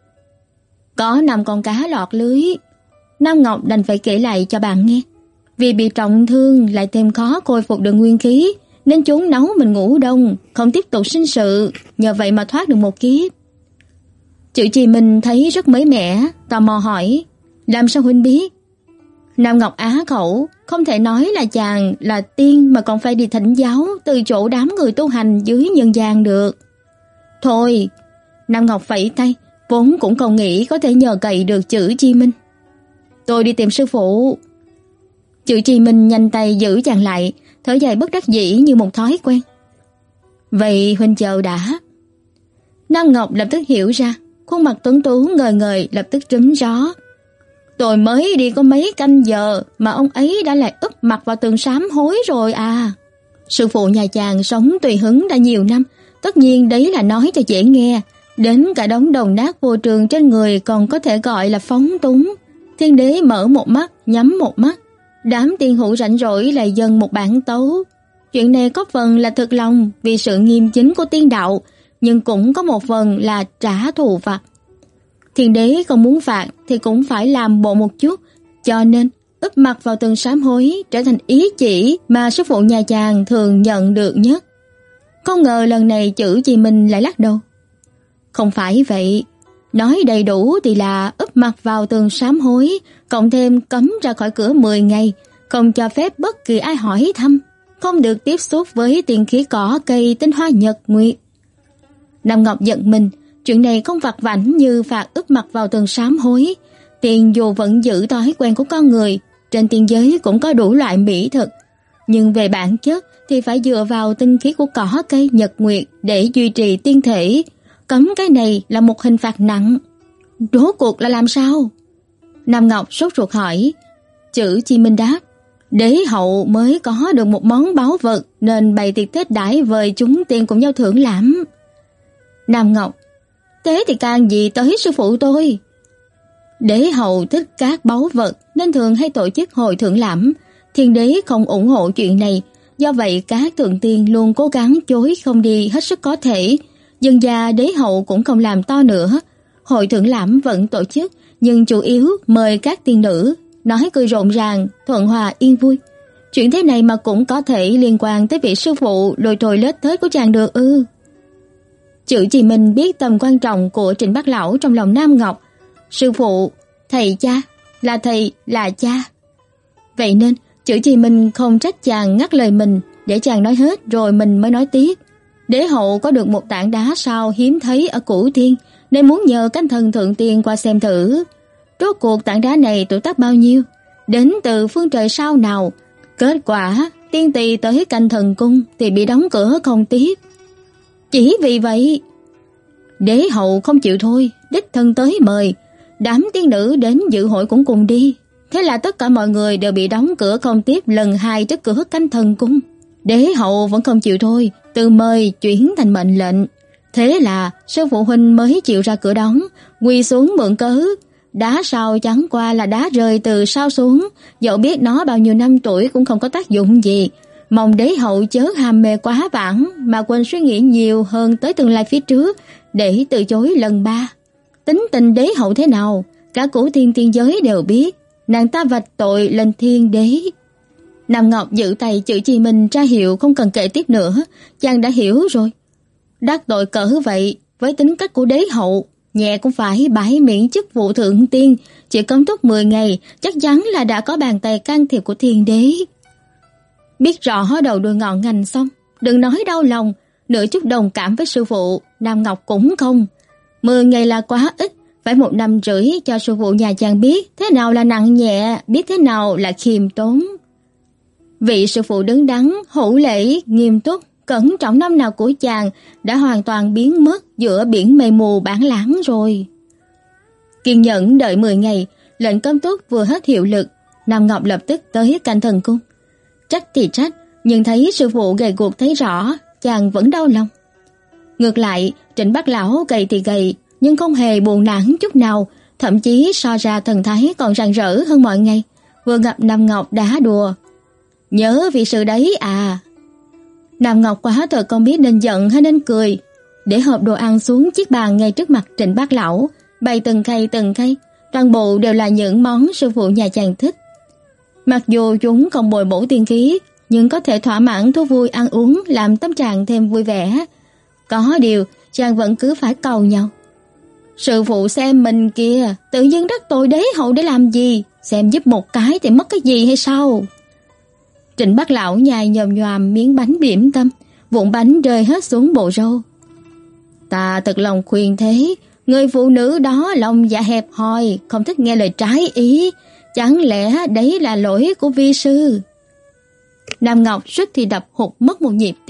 Có năm con cá lọt lưới, Nam Ngọc đành phải kể lại cho bạn nghe. Vì bị trọng thương lại thêm khó khôi phục được nguyên khí, nên chúng nấu mình ngủ đông, không tiếp tục sinh sự, nhờ vậy mà thoát được một kiếp. Chữ Chi Minh thấy rất mới mẻ, tò mò hỏi, làm sao huynh biết? Nam Ngọc á khẩu, không thể nói là chàng là tiên mà còn phải đi thỉnh giáo từ chỗ đám người tu hành dưới nhân gian được. Thôi, Nam Ngọc phẩy tay, vốn cũng không nghĩ có thể nhờ cậy được Chữ Chi Minh. Tôi đi tìm sư phụ. Chữ Chi Minh nhanh tay giữ chàng lại, thở dài bất đắc dĩ như một thói quen. Vậy huynh chờ đã. Nam Ngọc lập tức hiểu ra, khuôn mặt tuấn tú ngời ngời lập tức trúm gió. Tôi mới đi có mấy canh giờ mà ông ấy đã lại úp mặt vào tường sám hối rồi à. Sư phụ nhà chàng sống tùy hứng đã nhiều năm, tất nhiên đấy là nói cho dễ nghe, đến cả đống đồng nát vô trường trên người còn có thể gọi là phóng túng. Thiên đế mở một mắt, nhắm một mắt, đám tiên hữu rảnh rỗi lại dâng một bản tấu. Chuyện này có phần là thực lòng vì sự nghiêm chính của tiên đạo, nhưng cũng có một phần là trả thù phạt. Thiên đế không muốn phạt thì cũng phải làm bộ một chút, cho nên úp mặt vào tường sám hối trở thành ý chỉ mà sư phụ nhà chàng thường nhận được nhất. Không ngờ lần này Chữ Chi Minh lại lắc đầu. Không phải vậy, nói đầy đủ thì là úp mặt vào tường sám hối, cộng thêm cấm ra khỏi cửa mười ngày, không cho phép bất kỳ ai hỏi thăm, không được tiếp xúc với tiền khí cỏ cây tinh hoa nhật nguyệt. Nam Ngọc giận mình, chuyện này không vặt vãnh như phạt úp mặt vào tường sám hối. Tiền dù vẫn giữ thói quen của con người, trên tiên giới cũng có đủ loại mỹ thực, nhưng về bản chất thì phải dựa vào tinh khí của cỏ cây nhật nguyệt để duy trì tiên thể. Cấm cái này là một hình phạt nặng. Rốt cuộc là làm sao? Nam Ngọc sốt ruột hỏi. Chữ Chi Minh đáp, đế hậu mới có được một món báu vật nên bày tiệc Tết đãi vời chúng tiên cùng nhau thưởng lãm. Nam Ngọc, thế thì can gì tới sư phụ tôi? Đế hậu thích các báu vật nên thường hay tổ chức hội thưởng lãm. Thiên đế không ủng hộ chuyện này, do vậy các thượng tiên luôn cố gắng chối không đi hết sức có thể. Dần dà đế hậu cũng không làm to nữa. Hội thưởng lãm vẫn tổ chức, nhưng chủ yếu mời các tiên nữ, nói cười rộn ràng, thuận hòa yên vui. Chuyện thế này mà cũng có thể liên quan tới vị sư phụ lôi thôi lết thết của chàng được ư? Chữ Chi Minh biết tầm quan trọng của Trịnh Bác Lão trong lòng Nam Ngọc. Sư phụ, thầy cha, là thầy, là cha. Vậy nên Chữ Chi Minh không trách chàng ngắt lời mình, để chàng nói hết rồi mình mới nói tiếp. Đế hậu có được một tảng đá sao hiếm thấy ở Cửu Thiên, nên muốn nhờ cánh thần thượng tiên qua xem thử. Rốt cuộc tảng đá này tuổi tác bao nhiêu, đến từ phương trời sao nào. Kết quả tiên tỳ tới canh thần cung thì bị đóng cửa không tiếp. Chỉ vì vậy đế hậu không chịu thôi, đích thân tới mời. Đám tiên nữ đến dự hội cũng cùng đi. Thế là tất cả mọi người đều bị đóng cửa không tiếp lần hai trước cửa canh thần cung. Đế hậu vẫn không chịu thôi, từ mời chuyển thành mệnh lệnh. Thế là sư phụ huynh mới chịu ra cửa đón, quỳ xuống mượn cớ. Đá sao chẳng qua là đá rơi từ sao xuống, dẫu biết nó bao nhiêu năm tuổi cũng không có tác dụng gì. Mong đế hậu chớ ham mê quá vãng mà quên suy nghĩ nhiều hơn tới tương lai phía trước, để từ chối lần ba. Tính tình đế hậu thế nào, cả Cửu Thiên tiên giới đều biết. Nàng ta vạch tội lên thiên đế. Nam Ngọc giữ tay Chữ Chi Minh ra hiệu không cần kể tiếp nữa, chàng đã hiểu rồi. Đắc tội cỡ vậy, với tính cách của đế hậu, nhẹ cũng phải bãi miễn chức vụ thượng tiên, chỉ cấm túc mười ngày, chắc chắn là đã có bàn tay can thiệp của thiên đế. Biết rõ đầu đuôi ngọn ngành xong, đừng nói đau lòng, nửa chút đồng cảm với sư phụ, Nam Ngọc cũng không. Mười ngày là quá ít, phải một năm rưỡi cho sư phụ nhà chàng biết thế nào là nặng nhẹ, biết thế nào là khiêm tốn. Vị sư phụ đứng đắn, hữu lễ, nghiêm túc, cẩn trọng năm nào của chàng đã hoàn toàn biến mất giữa biển mây mù bản lãng rồi. Kiên nhẫn đợi mười ngày, lệnh cấm túc vừa hết hiệu lực, Nam Ngọc lập tức tới canh thần cung. Trách thì trách, nhưng thấy sư phụ gầy guộc thấy rõ, chàng vẫn đau lòng. Ngược lại, Trịnh Bác Lão gầy thì gầy, nhưng không hề buồn nản chút nào, thậm chí so ra thần thái còn rạng rỡ hơn mọi ngày. Vừa gặp Nam Ngọc đã đùa, nhớ vị sư đấy à. Nam Ngọc quá thật không biết nên giận hay nên cười, để hộp đồ ăn xuống chiếc bàn ngay trước mặt Trịnh Bác Lão, bày từng khay từng khay, toàn bộ đều là những món sư phụ nhà chàng thích. Mặc dù chúng không bồi bổ tiên khí, nhưng có thể thỏa mãn thú vui ăn uống, làm tâm trạng thêm vui vẻ. Có điều, chàng vẫn cứ phải cầu nhau. Sư phụ xem mình kìa, tự dưng đắc tội đế hậu để làm gì, xem giúp một cái thì mất cái gì hay sao? Trịnh Bác Lão nhai nhòm nhòm miếng bánh bỉm tâm, vụn bánh rơi hết xuống bộ râu. Ta thật lòng khuyên thế, người phụ nữ đó lòng dạ hẹp hòi, không thích nghe lời trái ý, chẳng lẽ đấy là lỗi của vi sư? Nam Ngọc suýt thì đập hụt mất một nhịp tim,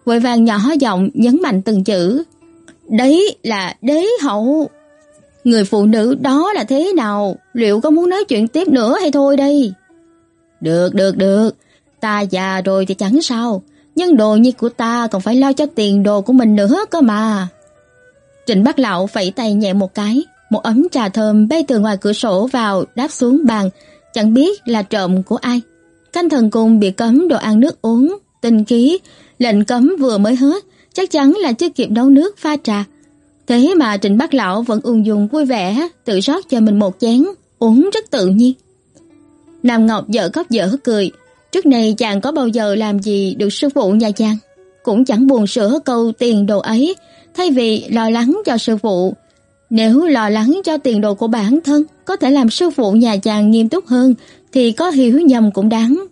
vội vàng nhỏ giọng nhấn mạnh từng chữ. Đấy là đế hậu. Người phụ nữ đó là thế nào? Liệu có muốn nói chuyện tiếp nữa hay thôi đây? Được, được, được. Ta già rồi thì chẳng sao. Nhưng đồ nhi của ta còn phải lo cho tiền đồ của mình nữa cơ mà. Trịnh Bác Lão phẩy tay nhẹ một cái. Một ấm trà thơm bay từ ngoài cửa sổ vào đáp xuống bàn. Chẳng biết là trộm của ai. Canh thần cung bị cấm đồ ăn nước uống. Tinh khí, lệnh cấm vừa mới hết. Chắc chắn là chưa kịp nấu nước pha trà. Thế mà Trịnh Bác Lão vẫn ung dung vui vẻ, tự rót cho mình một chén, uống rất tự nhiên. Nam Ngọc dở khóc dở cười. Trước này chàng có bao giờ làm gì được sư phụ nhà chàng, cũng chẳng buồn sửa câu tiền đồ ấy. Thay vì lo lắng cho sư phụ, nếu lo lắng cho tiền đồ của bản thân có thể làm sư phụ nhà chàng nghiêm túc hơn, thì có hiểu nhầm cũng đáng.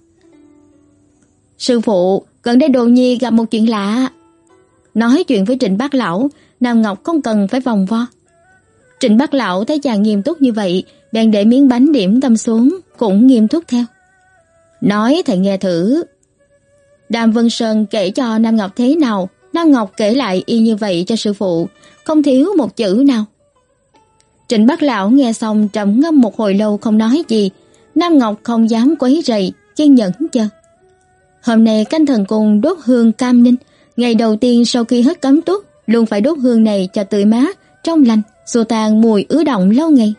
Sư phụ, gần đây Đồ Nhi gặp một chuyện lạ. Nói chuyện với Trịnh Bác Lão, Nam Ngọc không cần phải vòng vo. Trịnh Bác Lão thấy chàng nghiêm túc như vậy, bèn để miếng bánh điểm tâm xuống, cũng nghiêm túc theo. Nói thầy nghe thử. Đàm Vân Sơn kể cho Nam Ngọc thế nào, Nam Ngọc kể lại y như vậy cho sư phụ, không thiếu một chữ nào. Trịnh Bác Lão nghe xong trầm ngâm một hồi lâu không nói gì. Nam Ngọc không dám quấy rầy, kiên nhẫn chờ. Hôm nay canh thần cung đốt hương cam ninh, ngày đầu tiên sau khi hết cấm túc, luôn phải đốt hương này cho tươi mát, trong lành, xua tan mùi ứ động lâu ngày.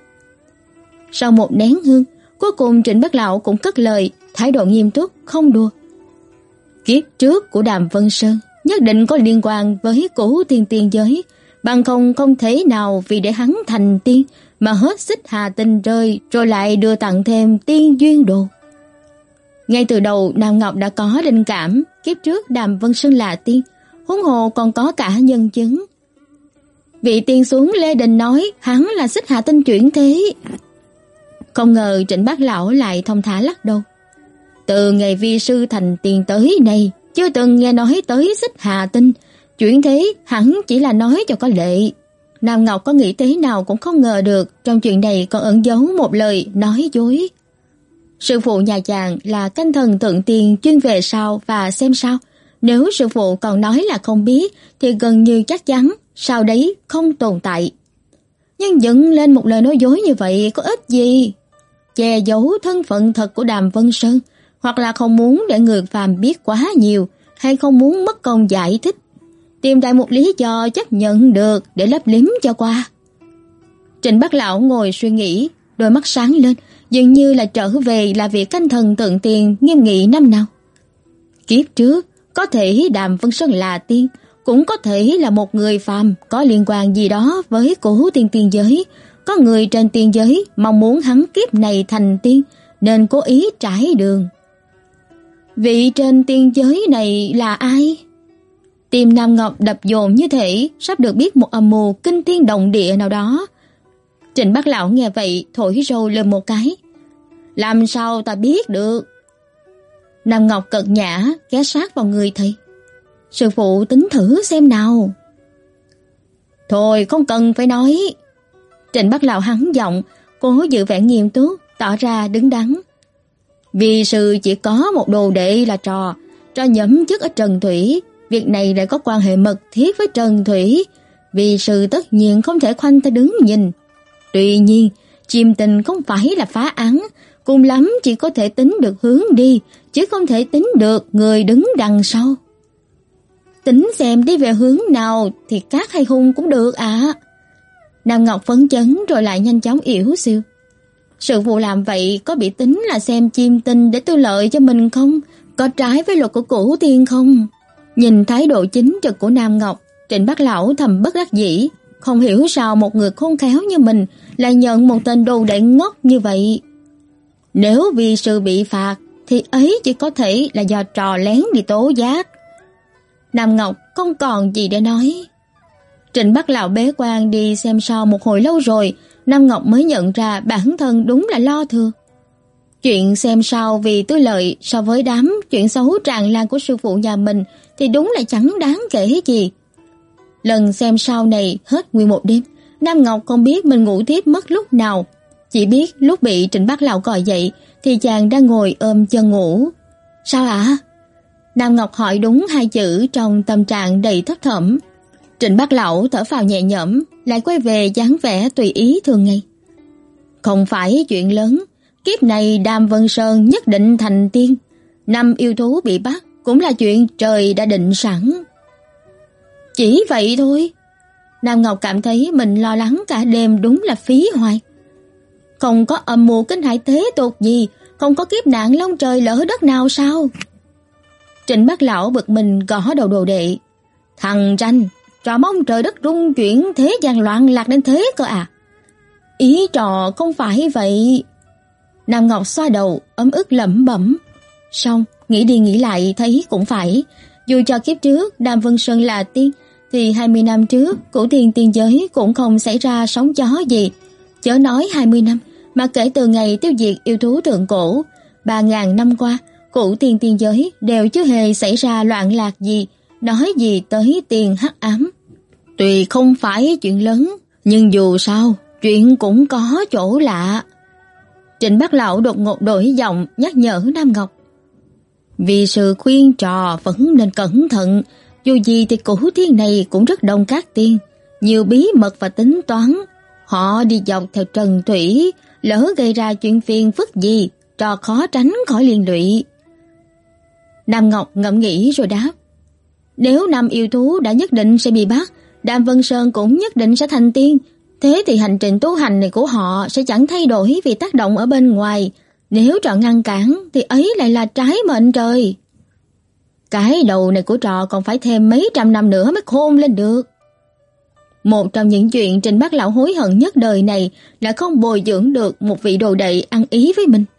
Sau một nén hương, cuối cùng Trịnh Bác Lão cũng cất lời, thái độ nghiêm túc, không đùa. Kiếp trước của Đàm Vân Sơn nhất định có liên quan với Cửu Tiên tiên giới, bằng không không thể nào vì để hắn thành tiên mà hết Xích Hà Tinh rơi rồi lại đưa tặng thêm tiên duyên đồ. Ngay từ đầu Nam Ngọc đã có linh cảm kiếp trước Đàm Vân Sơn là tiên, huống hồ còn có cả nhân chứng. Vị tiên xuống Lê Đình nói hắn là Xích Hà Tinh chuyển thế. Không ngờ Trịnh Bác Lão lại thông thả lắc đầu. Từ ngày vi sư thành tiên tới nay, chưa từng nghe nói tới Xích Hà Tinh chuyển thế, hẳn chỉ là nói cho có lệ. Nam Ngọc có nghĩ thế nào cũng không ngờ được trong chuyện này còn ẩn giấu một lời nói dối. Sư phụ nhà chàng là canh thần thượng tiên chuyên về sao và xem sao. Nếu sư phụ còn nói là không biết thì gần như chắc chắn sao đấy không tồn tại. Nhưng dựng lên một lời nói dối như vậy có ích gì? Che giấu thân phận thật của Đàm Vân Sơn, hoặc là không muốn để người phàm biết quá nhiều, hay không muốn mất công giải thích, tìm đại một lý do chấp nhận được để lấp liếm cho qua. Trịnh Bác Lão ngồi suy nghĩ, đôi mắt sáng lên, dường như là trở về là việc canh thần tượng tiền nghiêm nghị năm nào. Kiếp trước, có thể Đàm Vân Sơn là tiên, cũng có thể là một người phàm có liên quan gì đó với Cửu Tiên tiên giới. Có người trên tiên giới mong muốn hắn kiếp này thành tiên, nên cố ý trải đường. Vị trên tiên giới này là ai? Tim Nam Ngọc đập dồn như thể sắp được biết một âm mưu kinh thiên động địa nào đó. Trịnh Bác Lão nghe vậy thổi râu lên một cái. Làm sao ta biết được? Nam Ngọc cợt nhã ghé sát vào người thầy. Sư phụ tính thử xem nào. Thôi không cần phải nói. Trịnh Bác Lão hắn giọng, cố giữ vẻ nghiêm túc, tỏ ra đứng đắn. Vì sư chỉ có một đồ đệ là Trò, Trò nhậm chức ở Trần Thủy, việc này lại có quan hệ mật thiết với Trần Thủy, vì sư tất nhiên không thể khoanh tay đứng nhìn. Tuy nhiên, chiêm tình không phải là phá án, cùng lắm chỉ có thể tính được hướng đi, chứ không thể tính được người đứng đằng sau. Tính xem đi về hướng nào thì cát hay hung cũng được ạ. À. Nam Ngọc phấn chấn rồi lại nhanh chóng yếu xìu. Sư phụ làm vậy có bị tính là xem chiêm tinh để tư lợi cho mình không? Có trái với luật của Cửu Tiên không? Nhìn thái độ chính trực của Nam Ngọc, Trịnh Bác Lão thầm bất đắc dĩ. Không hiểu sao một người khôn khéo như mình lại nhận một tên đồ đệ ngốc như vậy. Nếu vì sư bị phạt thì ấy chỉ có thể là do Trò lén đi tố giác. Nam Ngọc không còn gì để nói. Trịnh Bác Lão bế quan đi xem sao một hồi lâu rồi, Nam Ngọc mới nhận ra bản thân đúng là lo thừa. Chuyện xem sao vì tư lợi so với đám chuyện xấu tràn lan của sư phụ nhà mình thì đúng là chẳng đáng kể gì. Lần xem sao này hết nguyên một đêm, Nam Ngọc không biết mình ngủ tiếp mất lúc nào. Chỉ biết lúc bị Trịnh Bác Lão gọi dậy thì chàng đang ngồi ôm chân ngủ. Sao ạ? À? Nam Ngọc hỏi đúng hai chữ trong tâm trạng đầy thấp thỏm. Trịnh Bác Lão thở phào nhẹ nhõm, lại quay về dáng vẻ tùy ý thường ngày. Không phải chuyện lớn, kiếp này Đàm Vân Sơn nhất định thành tiên. Năm yêu thú bị bắt cũng là chuyện trời đã định sẵn. Chỉ vậy thôi. Nam Ngọc cảm thấy mình lo lắng cả đêm đúng là phí hoài. Không có âm mưu kinh hãi thế tục gì, không có kiếp nạn long trời lỡ đất nào sao? Trịnh Bác Lão bực mình gõ đầu đồ đệ. Thằng Tranh, trò mong trời đất rung chuyển, thế gian loạn lạc đến thế cơ à? Ý trò không phải vậy. Nam Ngọc xoa đầu, ấm ức lẩm bẩm. Xong, nghĩ đi nghĩ lại thấy cũng phải. Dù cho kiếp trước Đàm Vân Sơn là tiên, thì hai mươi năm trước Cửu Thiên tiên giới cũng không xảy ra sóng gió gì. Chớ nói hai mươi năm, mà kể từ ngày tiêu diệt yêu thú thượng cổ, ba ngàn năm qua, Cửu Thiên tiên giới đều chưa hề xảy ra loạn lạc gì, nói gì tới tiền hắc ám. Tuy không phải chuyện lớn, nhưng dù sao, chuyện cũng có chỗ lạ. Trịnh Bác Lão đột ngột đổi giọng nhắc nhở Nam Ngọc. Vì sự khuyên trò vẫn nên cẩn thận, dù gì thì Cửu Thiên này cũng rất đông các tiên, nhiều bí mật và tính toán. Họ đi dọc theo trần thủy, lỡ gây ra chuyện phiền phức gì, trò khó tránh khỏi liên lụy. Nam Ngọc ngẫm nghĩ rồi đáp. Nếu năm yêu thú đã nhất định sẽ bị bắt, Đàm Vân Sơn cũng nhất định sẽ thành tiên. Thế thì hành trình tu hành này của họ sẽ chẳng thay đổi vì tác động ở bên ngoài. Nếu trò ngăn cản thì ấy lại là trái mệnh trời. Cái đầu này của trò còn phải thêm mấy trăm năm nữa mới khôn lên được. Một trong những chuyện Trịnh Bác Lão hối hận nhất đời này là không bồi dưỡng được một vị đồ đệ ăn ý với mình.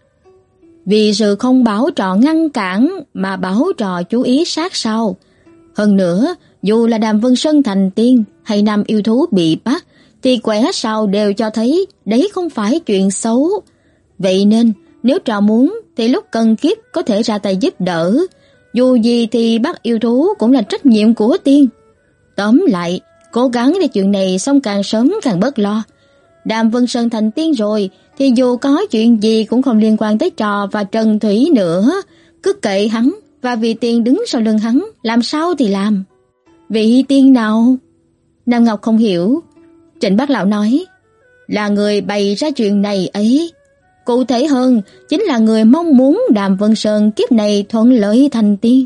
Vì sự không bảo trò ngăn cản mà bảo trò chú ý sát sao. Hơn nữa, dù là Đàm Vân Sơn thành tiên hay năm yêu thú bị bắt, thì quẻ sau đều cho thấy đấy không phải chuyện xấu. Vậy nên, nếu trò muốn thì lúc cần kiếp có thể ra tay giúp đỡ. Dù gì thì bắt yêu thú cũng là trách nhiệm của tiên. Tóm lại, cố gắng để chuyện này xong càng sớm càng bớt lo. Đàm Vân Sơn thành tiên rồi thì dù có chuyện gì cũng không liên quan tới trò và Trần Thủy nữa. Cứ kệ hắn, và vì tiên đứng sau lưng hắn, làm sao thì làm. Vị tiên nào? Nam Ngọc không hiểu. Trịnh Bác Lão nói, là người bày ra chuyện này ấy. Cụ thể hơn, chính là người mong muốn Đàm Vân Sơn kiếp này thuận lợi thành tiên.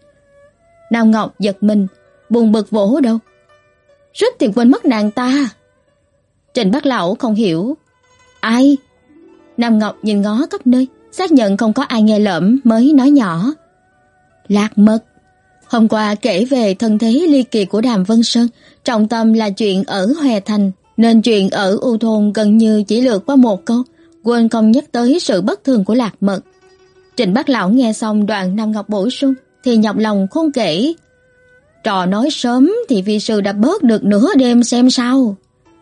Nam Ngọc giật mình, buồn bực vỗ đầu. Rất thì quên mất nàng ta. Trịnh Bác Lão không hiểu. Ai? Nam Ngọc nhìn ngó khắp nơi, xác nhận không có ai nghe lỡm mới nói nhỏ. Lạc Mật. Hôm qua kể về thân thế ly kỳ của Đàm Vân Sơn, trọng tâm là chuyện ở Hoè Thành, nên chuyện ở U Thôn gần như chỉ lược qua một câu, quên không nhắc tới sự bất thường của Lạc Mật. Trịnh Bác Lão nghe xong đoạn Nam Ngọc bổ sung, thì nhọc lòng khôn kể. Trò nói sớm thì vi sư đã bớt được nửa đêm xem sao.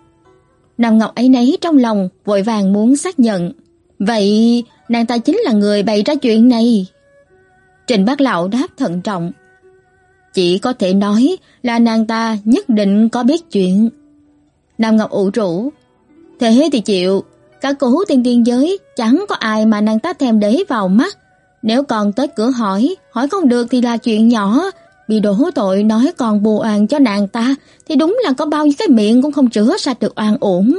Nam Ngọc ấy nấy trong lòng, vội vàng muốn xác nhận. Vậy nàng ta chính là người bày ra chuyện này? Trịnh Bác Lão đáp thận trọng. Chỉ có thể nói là nàng ta nhất định có biết chuyện. Nam Ngọc ủ rũ. Thế thì chịu, cả Cửu Thiên tiên giới chẳng có ai mà nàng ta thèm để vào mắt. Nếu còn tới cửa hỏi, hỏi không được thì là chuyện nhỏ. Bị đổ tội nói còn bù oan cho nàng ta thì đúng là có bao nhiêu cái miệng cũng không chữa sạch được oan uổng.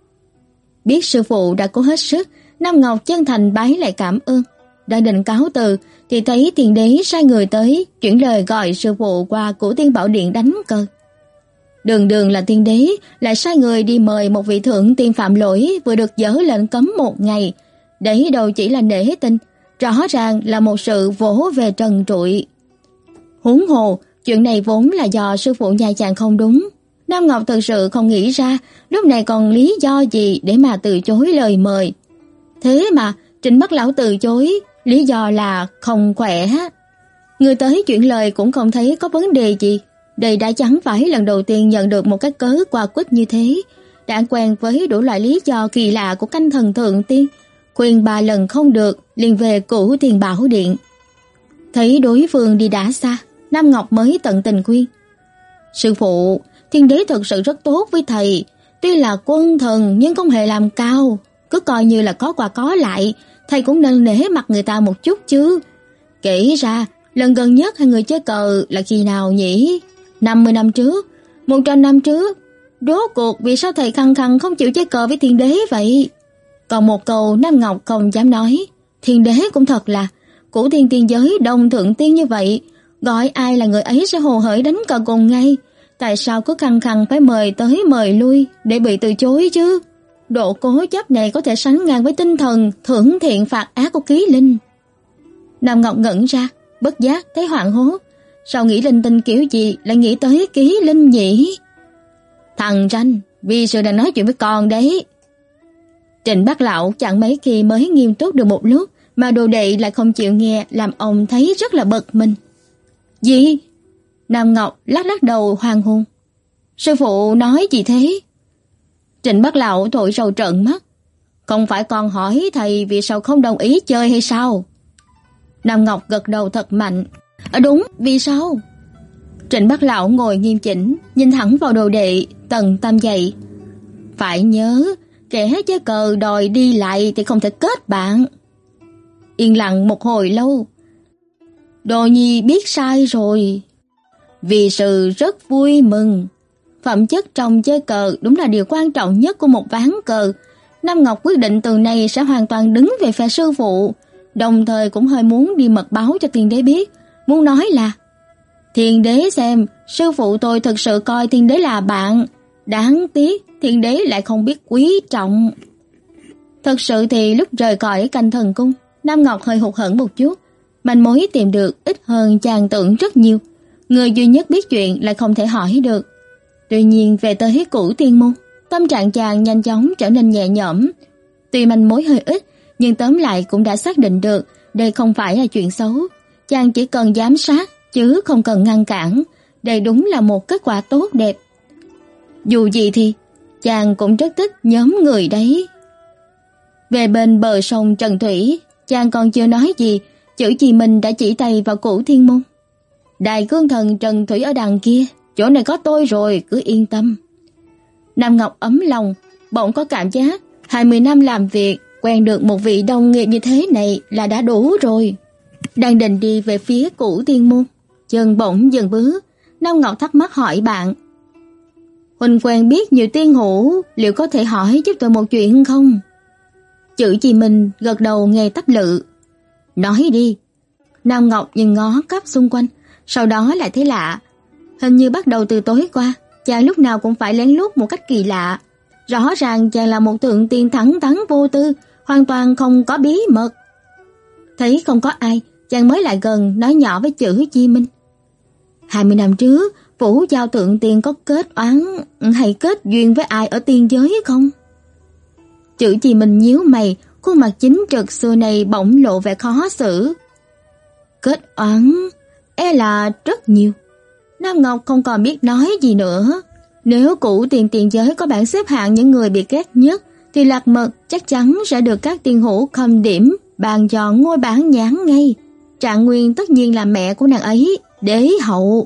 Biết sư phụ đã cố hết sức, Nam Ngọc chân thành bái lại cảm ơn. Đang định cáo từ thì thấy Tiền Đế sai người tới chuyển lời gọi sư phụ qua Cửu Thiên Bảo Điện đánh cờ. Đường đường là Tiên Đế lại sai người đi mời một vị thượng tiên phạm lỗi vừa được dỡ lệnh cấm một ngày. Đấy đâu chỉ là nể tình, rõ ràng là một sự vỗ về trần trụi. Huống hồ, chuyện này vốn là do sư phụ nhà chàng không đúng. Nam Ngọc thực sự không nghĩ ra lúc này còn lý do gì để mà từ chối lời mời. Thế mà Trịnh Bác Lão từ chối, lý do là không khỏe. Người tới chuyển lời cũng không thấy có vấn đề gì. Đây đã chẳng phải lần đầu tiên nhận được một cái cớ qua quýt như thế. Đã quen với đủ loại lý do kỳ lạ của canh thần thượng tiên. Khuyên ba lần không được, liền về Cửu Thiên Bảo Điện. Thấy đối phương đi đã xa, Nam Ngọc mới tận tình khuyên. Sư phụ, Thiên Đế thật sự rất tốt với thầy. Tuy là quân thần nhưng không hề làm cao. Cứ coi như là có quà có lại, thầy cũng nên nể mặt người ta một chút chứ. Kể ra, Lần gần nhất hai người chơi cờ là khi nào nhỉ? năm mươi năm trước, một trăm năm trước. Rốt cuộc vì sao thầy khăng khăng không chịu chơi cờ với Thiên Đế vậy? Còn một câu Nam Ngọc không dám nói. Thiên Đế cũng thật là, Cửu Thiên tiên giới đông thượng tiên như vậy, gọi ai là người ấy sẽ hồ hởi đánh cờ cùng ngay. Tại sao cứ khăng khăng phải mời tới mời lui để bị từ chối chứ? Độ cố chấp này có thể sánh ngang với tinh thần thưởng thiện phạt ác của Ký Linh. Nam Ngọc ngẩn ra, bất giác thấy hoảng hốt. Sao nghĩ linh tinh kiểu gì lại nghĩ tới Ký Linh nhỉ? Thằng ranh, vì sự đang nói chuyện với con đấy. Trịnh Bác Lão chẳng mấy khi mới nghiêm túc được một lúc, mà đồ đệ lại không chịu nghe, làm ông thấy rất là bực mình. Gì? Nam Ngọc lắc lắc đầu hoang hôn. Sư phụ nói gì thế? Trịnh Bác Lão thổi sầu trợn mắt. Không phải con hỏi thầy vì sao không đồng ý chơi hay sao? Nam Ngọc gật đầu thật mạnh. À đúng, vì sao? Trịnh Bác Lão ngồi nghiêm chỉnh, nhìn thẳng vào đồ đệ, Tần Tam dạy. Phải nhớ, kẻ chơi cờ đòi đi lại thì không thể kết bạn. Yên lặng một hồi lâu. Đồ nhi biết sai rồi. Vì sự rất vui mừng. Phẩm chất trong chơi cờ đúng là điều quan trọng nhất của một ván cờ. Nam Ngọc quyết định từ nay sẽ hoàn toàn đứng về phe sư phụ, đồng thời cũng hơi muốn đi mật báo cho Thiên Đế biết, muốn nói là Thiên Đế xem, sư phụ tôi thực sự coi Thiên Đế là bạn, đáng tiếc Thiên Đế lại không biết quý trọng. Thật sự thì lúc rời khỏi Canh Thần Cung, Nam Ngọc hơi hụt hẫng một chút, manh mối tìm được ít hơn chàng tưởng rất nhiều, người duy nhất biết chuyện lại không thể hỏi được. Tuy nhiên về tới Cửu Tiên Môn, tâm trạng chàng nhanh chóng trở nên nhẹ nhõm. Tuy manh mối hơi ít, nhưng tóm lại cũng đã xác định được đây không phải là chuyện xấu. Chàng chỉ cần giám sát chứ không cần ngăn cản. Đây đúng là một kết quả tốt đẹp. Dù gì thì chàng cũng rất thích nhóm người đấy. Về bên bờ sông Trần Thủy, chàng còn chưa nói gì, Chữ Chi Minh đã chỉ tay vào Cửu Thiên Môn. Đại cương thần Trần Thủy ở đằng kia, chỗ này có tôi rồi, cứ yên tâm. Nam Ngọc ấm lòng, bỗng có cảm giác hai mươi năm làm việc, quen được một vị đồng nghiệp như thế này là đã đủ rồi. Đang định đi về phía Cửu Thiên Môn, chân bỗng dừng bước. Nam Ngọc thắc mắc hỏi bạn. Huynh quen biết nhiều tiên hữu, liệu có thể hỏi giúp tôi một chuyện không? Chữ Chi Minh gật đầu nghe tấp lự. Nói đi. Nam Ngọc nhìn ngó khắp xung quanh, sau đó lại thấy lạ. Hình như bắt đầu từ tối qua, chàng lúc nào cũng phải lén lút một cách kỳ lạ. Rõ ràng chàng là một thượng tiên thẳng thắn vô tư, hoàn toàn không có bí mật. Thấy không có ai, chàng mới lại gần nói nhỏ với Chữ Chi Minh. Hai mươi năm trước, Vũ Giao thượng tiên có kết oán hay kết duyên với ai ở tiên giới không? Chữ Chi Minh nhíu mày, khuôn mặt chính trực xưa này bỗng lộ vẻ khó xử. Kết oán? E là rất nhiều. Nam Ngọc không còn biết nói gì nữa. Nếu Cửu Tiên tiên giới có bảng xếp hạng những người bị ghét nhất, thì Lạc Mật chắc chắn sẽ được các tiên hữu khâm điểm, bàn chọn ngôi bảng nhãn ngay. Trạng Nguyên tất nhiên là mẹ của nàng ấy, đế hậu.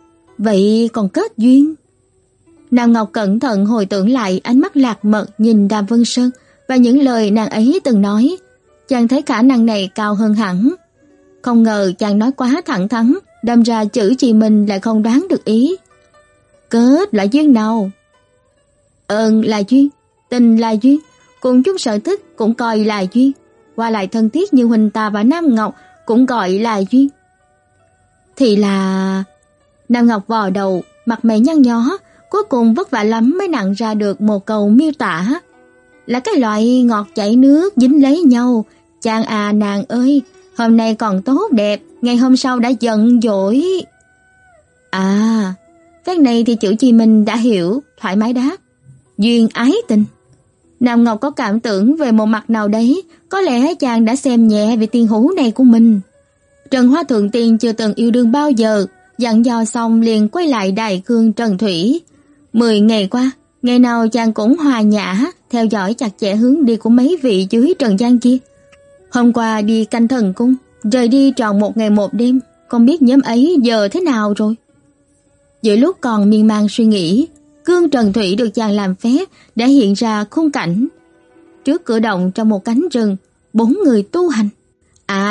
Vậy còn kết duyên? Nam Ngọc cẩn thận hồi tưởng lại ánh mắt Lạc Mật nhìn Đàm Vân Sơn và những lời nàng ấy từng nói. Chàng thấy khả năng này cao hơn hẳn. Không ngờ chàng nói quá thẳng thắn, đâm ra Chữ Chi Minh lại không đoán được ý. Kết là duyên nào? Ơn là duyên, tình là duyên, cùng chung sở thích cũng coi là duyên, qua lại thân thiết như huynh ta và Nam Ngọc cũng gọi là duyên. Thì là... Nam Ngọc vò đầu, mặt mày nhăn nhó, cuối cùng vất vả lắm mới nặn ra được một câu miêu tả. Là cái loại ngọt chảy nước dính lấy nhau. Chàng à nàng ơi, hôm nay còn tốt đẹp, ngày hôm sau đã giận dỗi. À, cái này thì Chữ Chi Minh đã hiểu, thoải mái đáp. Duyên ái tình. Nam Ngọc có cảm tưởng về một mặt nào đấy, có lẽ chàng đã xem nhẹ về tiên hữu này của mình. Trần Hoa Thượng Tiên chưa từng yêu đương bao giờ, dặn dò xong liền quay lại Đại Cương Trần Thủy. Mười ngày qua, ngày nào chàng cũng hòa nhã, theo dõi chặt chẽ hướng đi của mấy vị dưới trần gian kia. Hôm qua đi Canh Thần Cung, rời đi tròn một ngày một đêm, không biết nhóm ấy giờ thế nào rồi. Giữa lúc còn miên man suy nghĩ, Cương Trần Thủy được chàng làm phép đã hiện ra khung cảnh. Trước cửa động trong một cánh rừng, bốn người tu hành. À,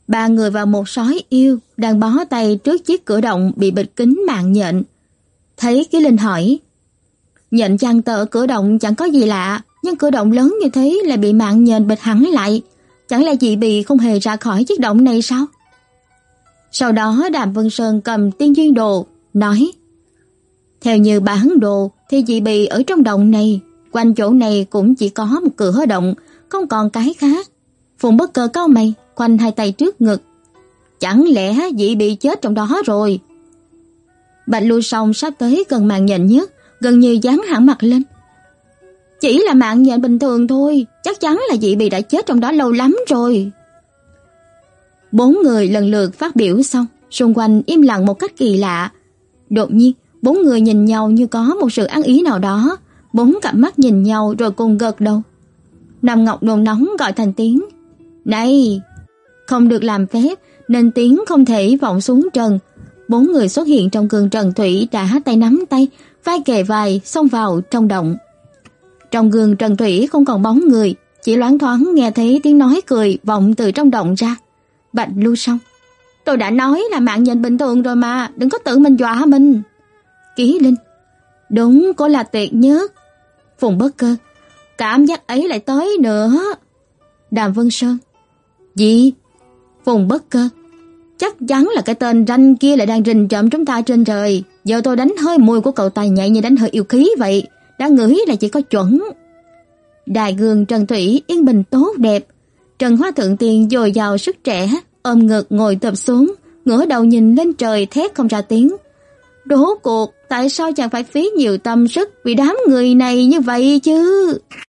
Ba người và một sói yêu đang bó tay trước chiếc cửa động bị bịt kín mạng nhện. Thấy Ký Linh hỏi, nhện chăn tơ ở cửa động chẳng có gì lạ, nhưng cửa động lớn như thế lại bị mạng nhện bịt hẳn lại. Chẳng lẽ dị bì không hề ra khỏi chiếc động này sao? Sau đó Đàm Vân Sơn cầm tiên duyên đồ, nói, theo như bản đồ thì dị bì ở trong động này, quanh chỗ này cũng chỉ có một cửa động, không còn cái khác. Phùng Bất Cơ cau mày, khoanh hai tay trước ngực. Chẳng lẽ dị bì chết trong đó rồi? Bạch Lưu Song sắp tới gần mạng nhện nhất, gần như dán hẳn mặt lên. Chỉ là mạng nhện bình thường thôi, chắc chắn là dị bì đã chết trong đó lâu lắm rồi. Bốn người lần lượt phát biểu xong, xung quanh im lặng một cách kỳ lạ. Đột nhiên, bốn người nhìn nhau như có một sự ăn ý nào đó, bốn cặp mắt nhìn nhau rồi cùng gật đầu. Nam Ngọc nôn nóng gọi thành tiếng, này! Không được làm phép nên tiếng không thể vọng xuống trần. Bốn người xuất hiện trong gương trần thủy đã tay nắm tay, vai kề vai xông vào trong động. Trong gương trần thủy không còn bóng người, chỉ loáng thoáng nghe thấy tiếng nói cười vọng từ trong động ra. Bạch Lưu Song, tôi đã nói là mạng nhện bình thường rồi mà, đừng có tự mình dọa mình. Ký Linh, đúng, cô là tuyệt nhất. Phùng Bất Cơ, cảm giác ấy lại tới nữa. Đàm Vân Sơn, gì? Phùng Bất Cơ, chắc chắn là cái tên ranh kia lại đang rình trộm chúng ta trên trời. Giờ tôi đánh hơi mùi của cậu tài nhạy như đánh hơi yêu khí vậy, đã ngửi là chỉ có chuẩn. Đài gương trần thủy yên bình tốt đẹp. Trần Hoa Thượng Tiên dồi dào sức trẻ, ôm ngực ngồi tập xuống, ngửa đầu nhìn lên trời thét không ra tiếng. Đố cuộc, tại sao chàng phải phí nhiều tâm sức vì đám người này như vậy chứ?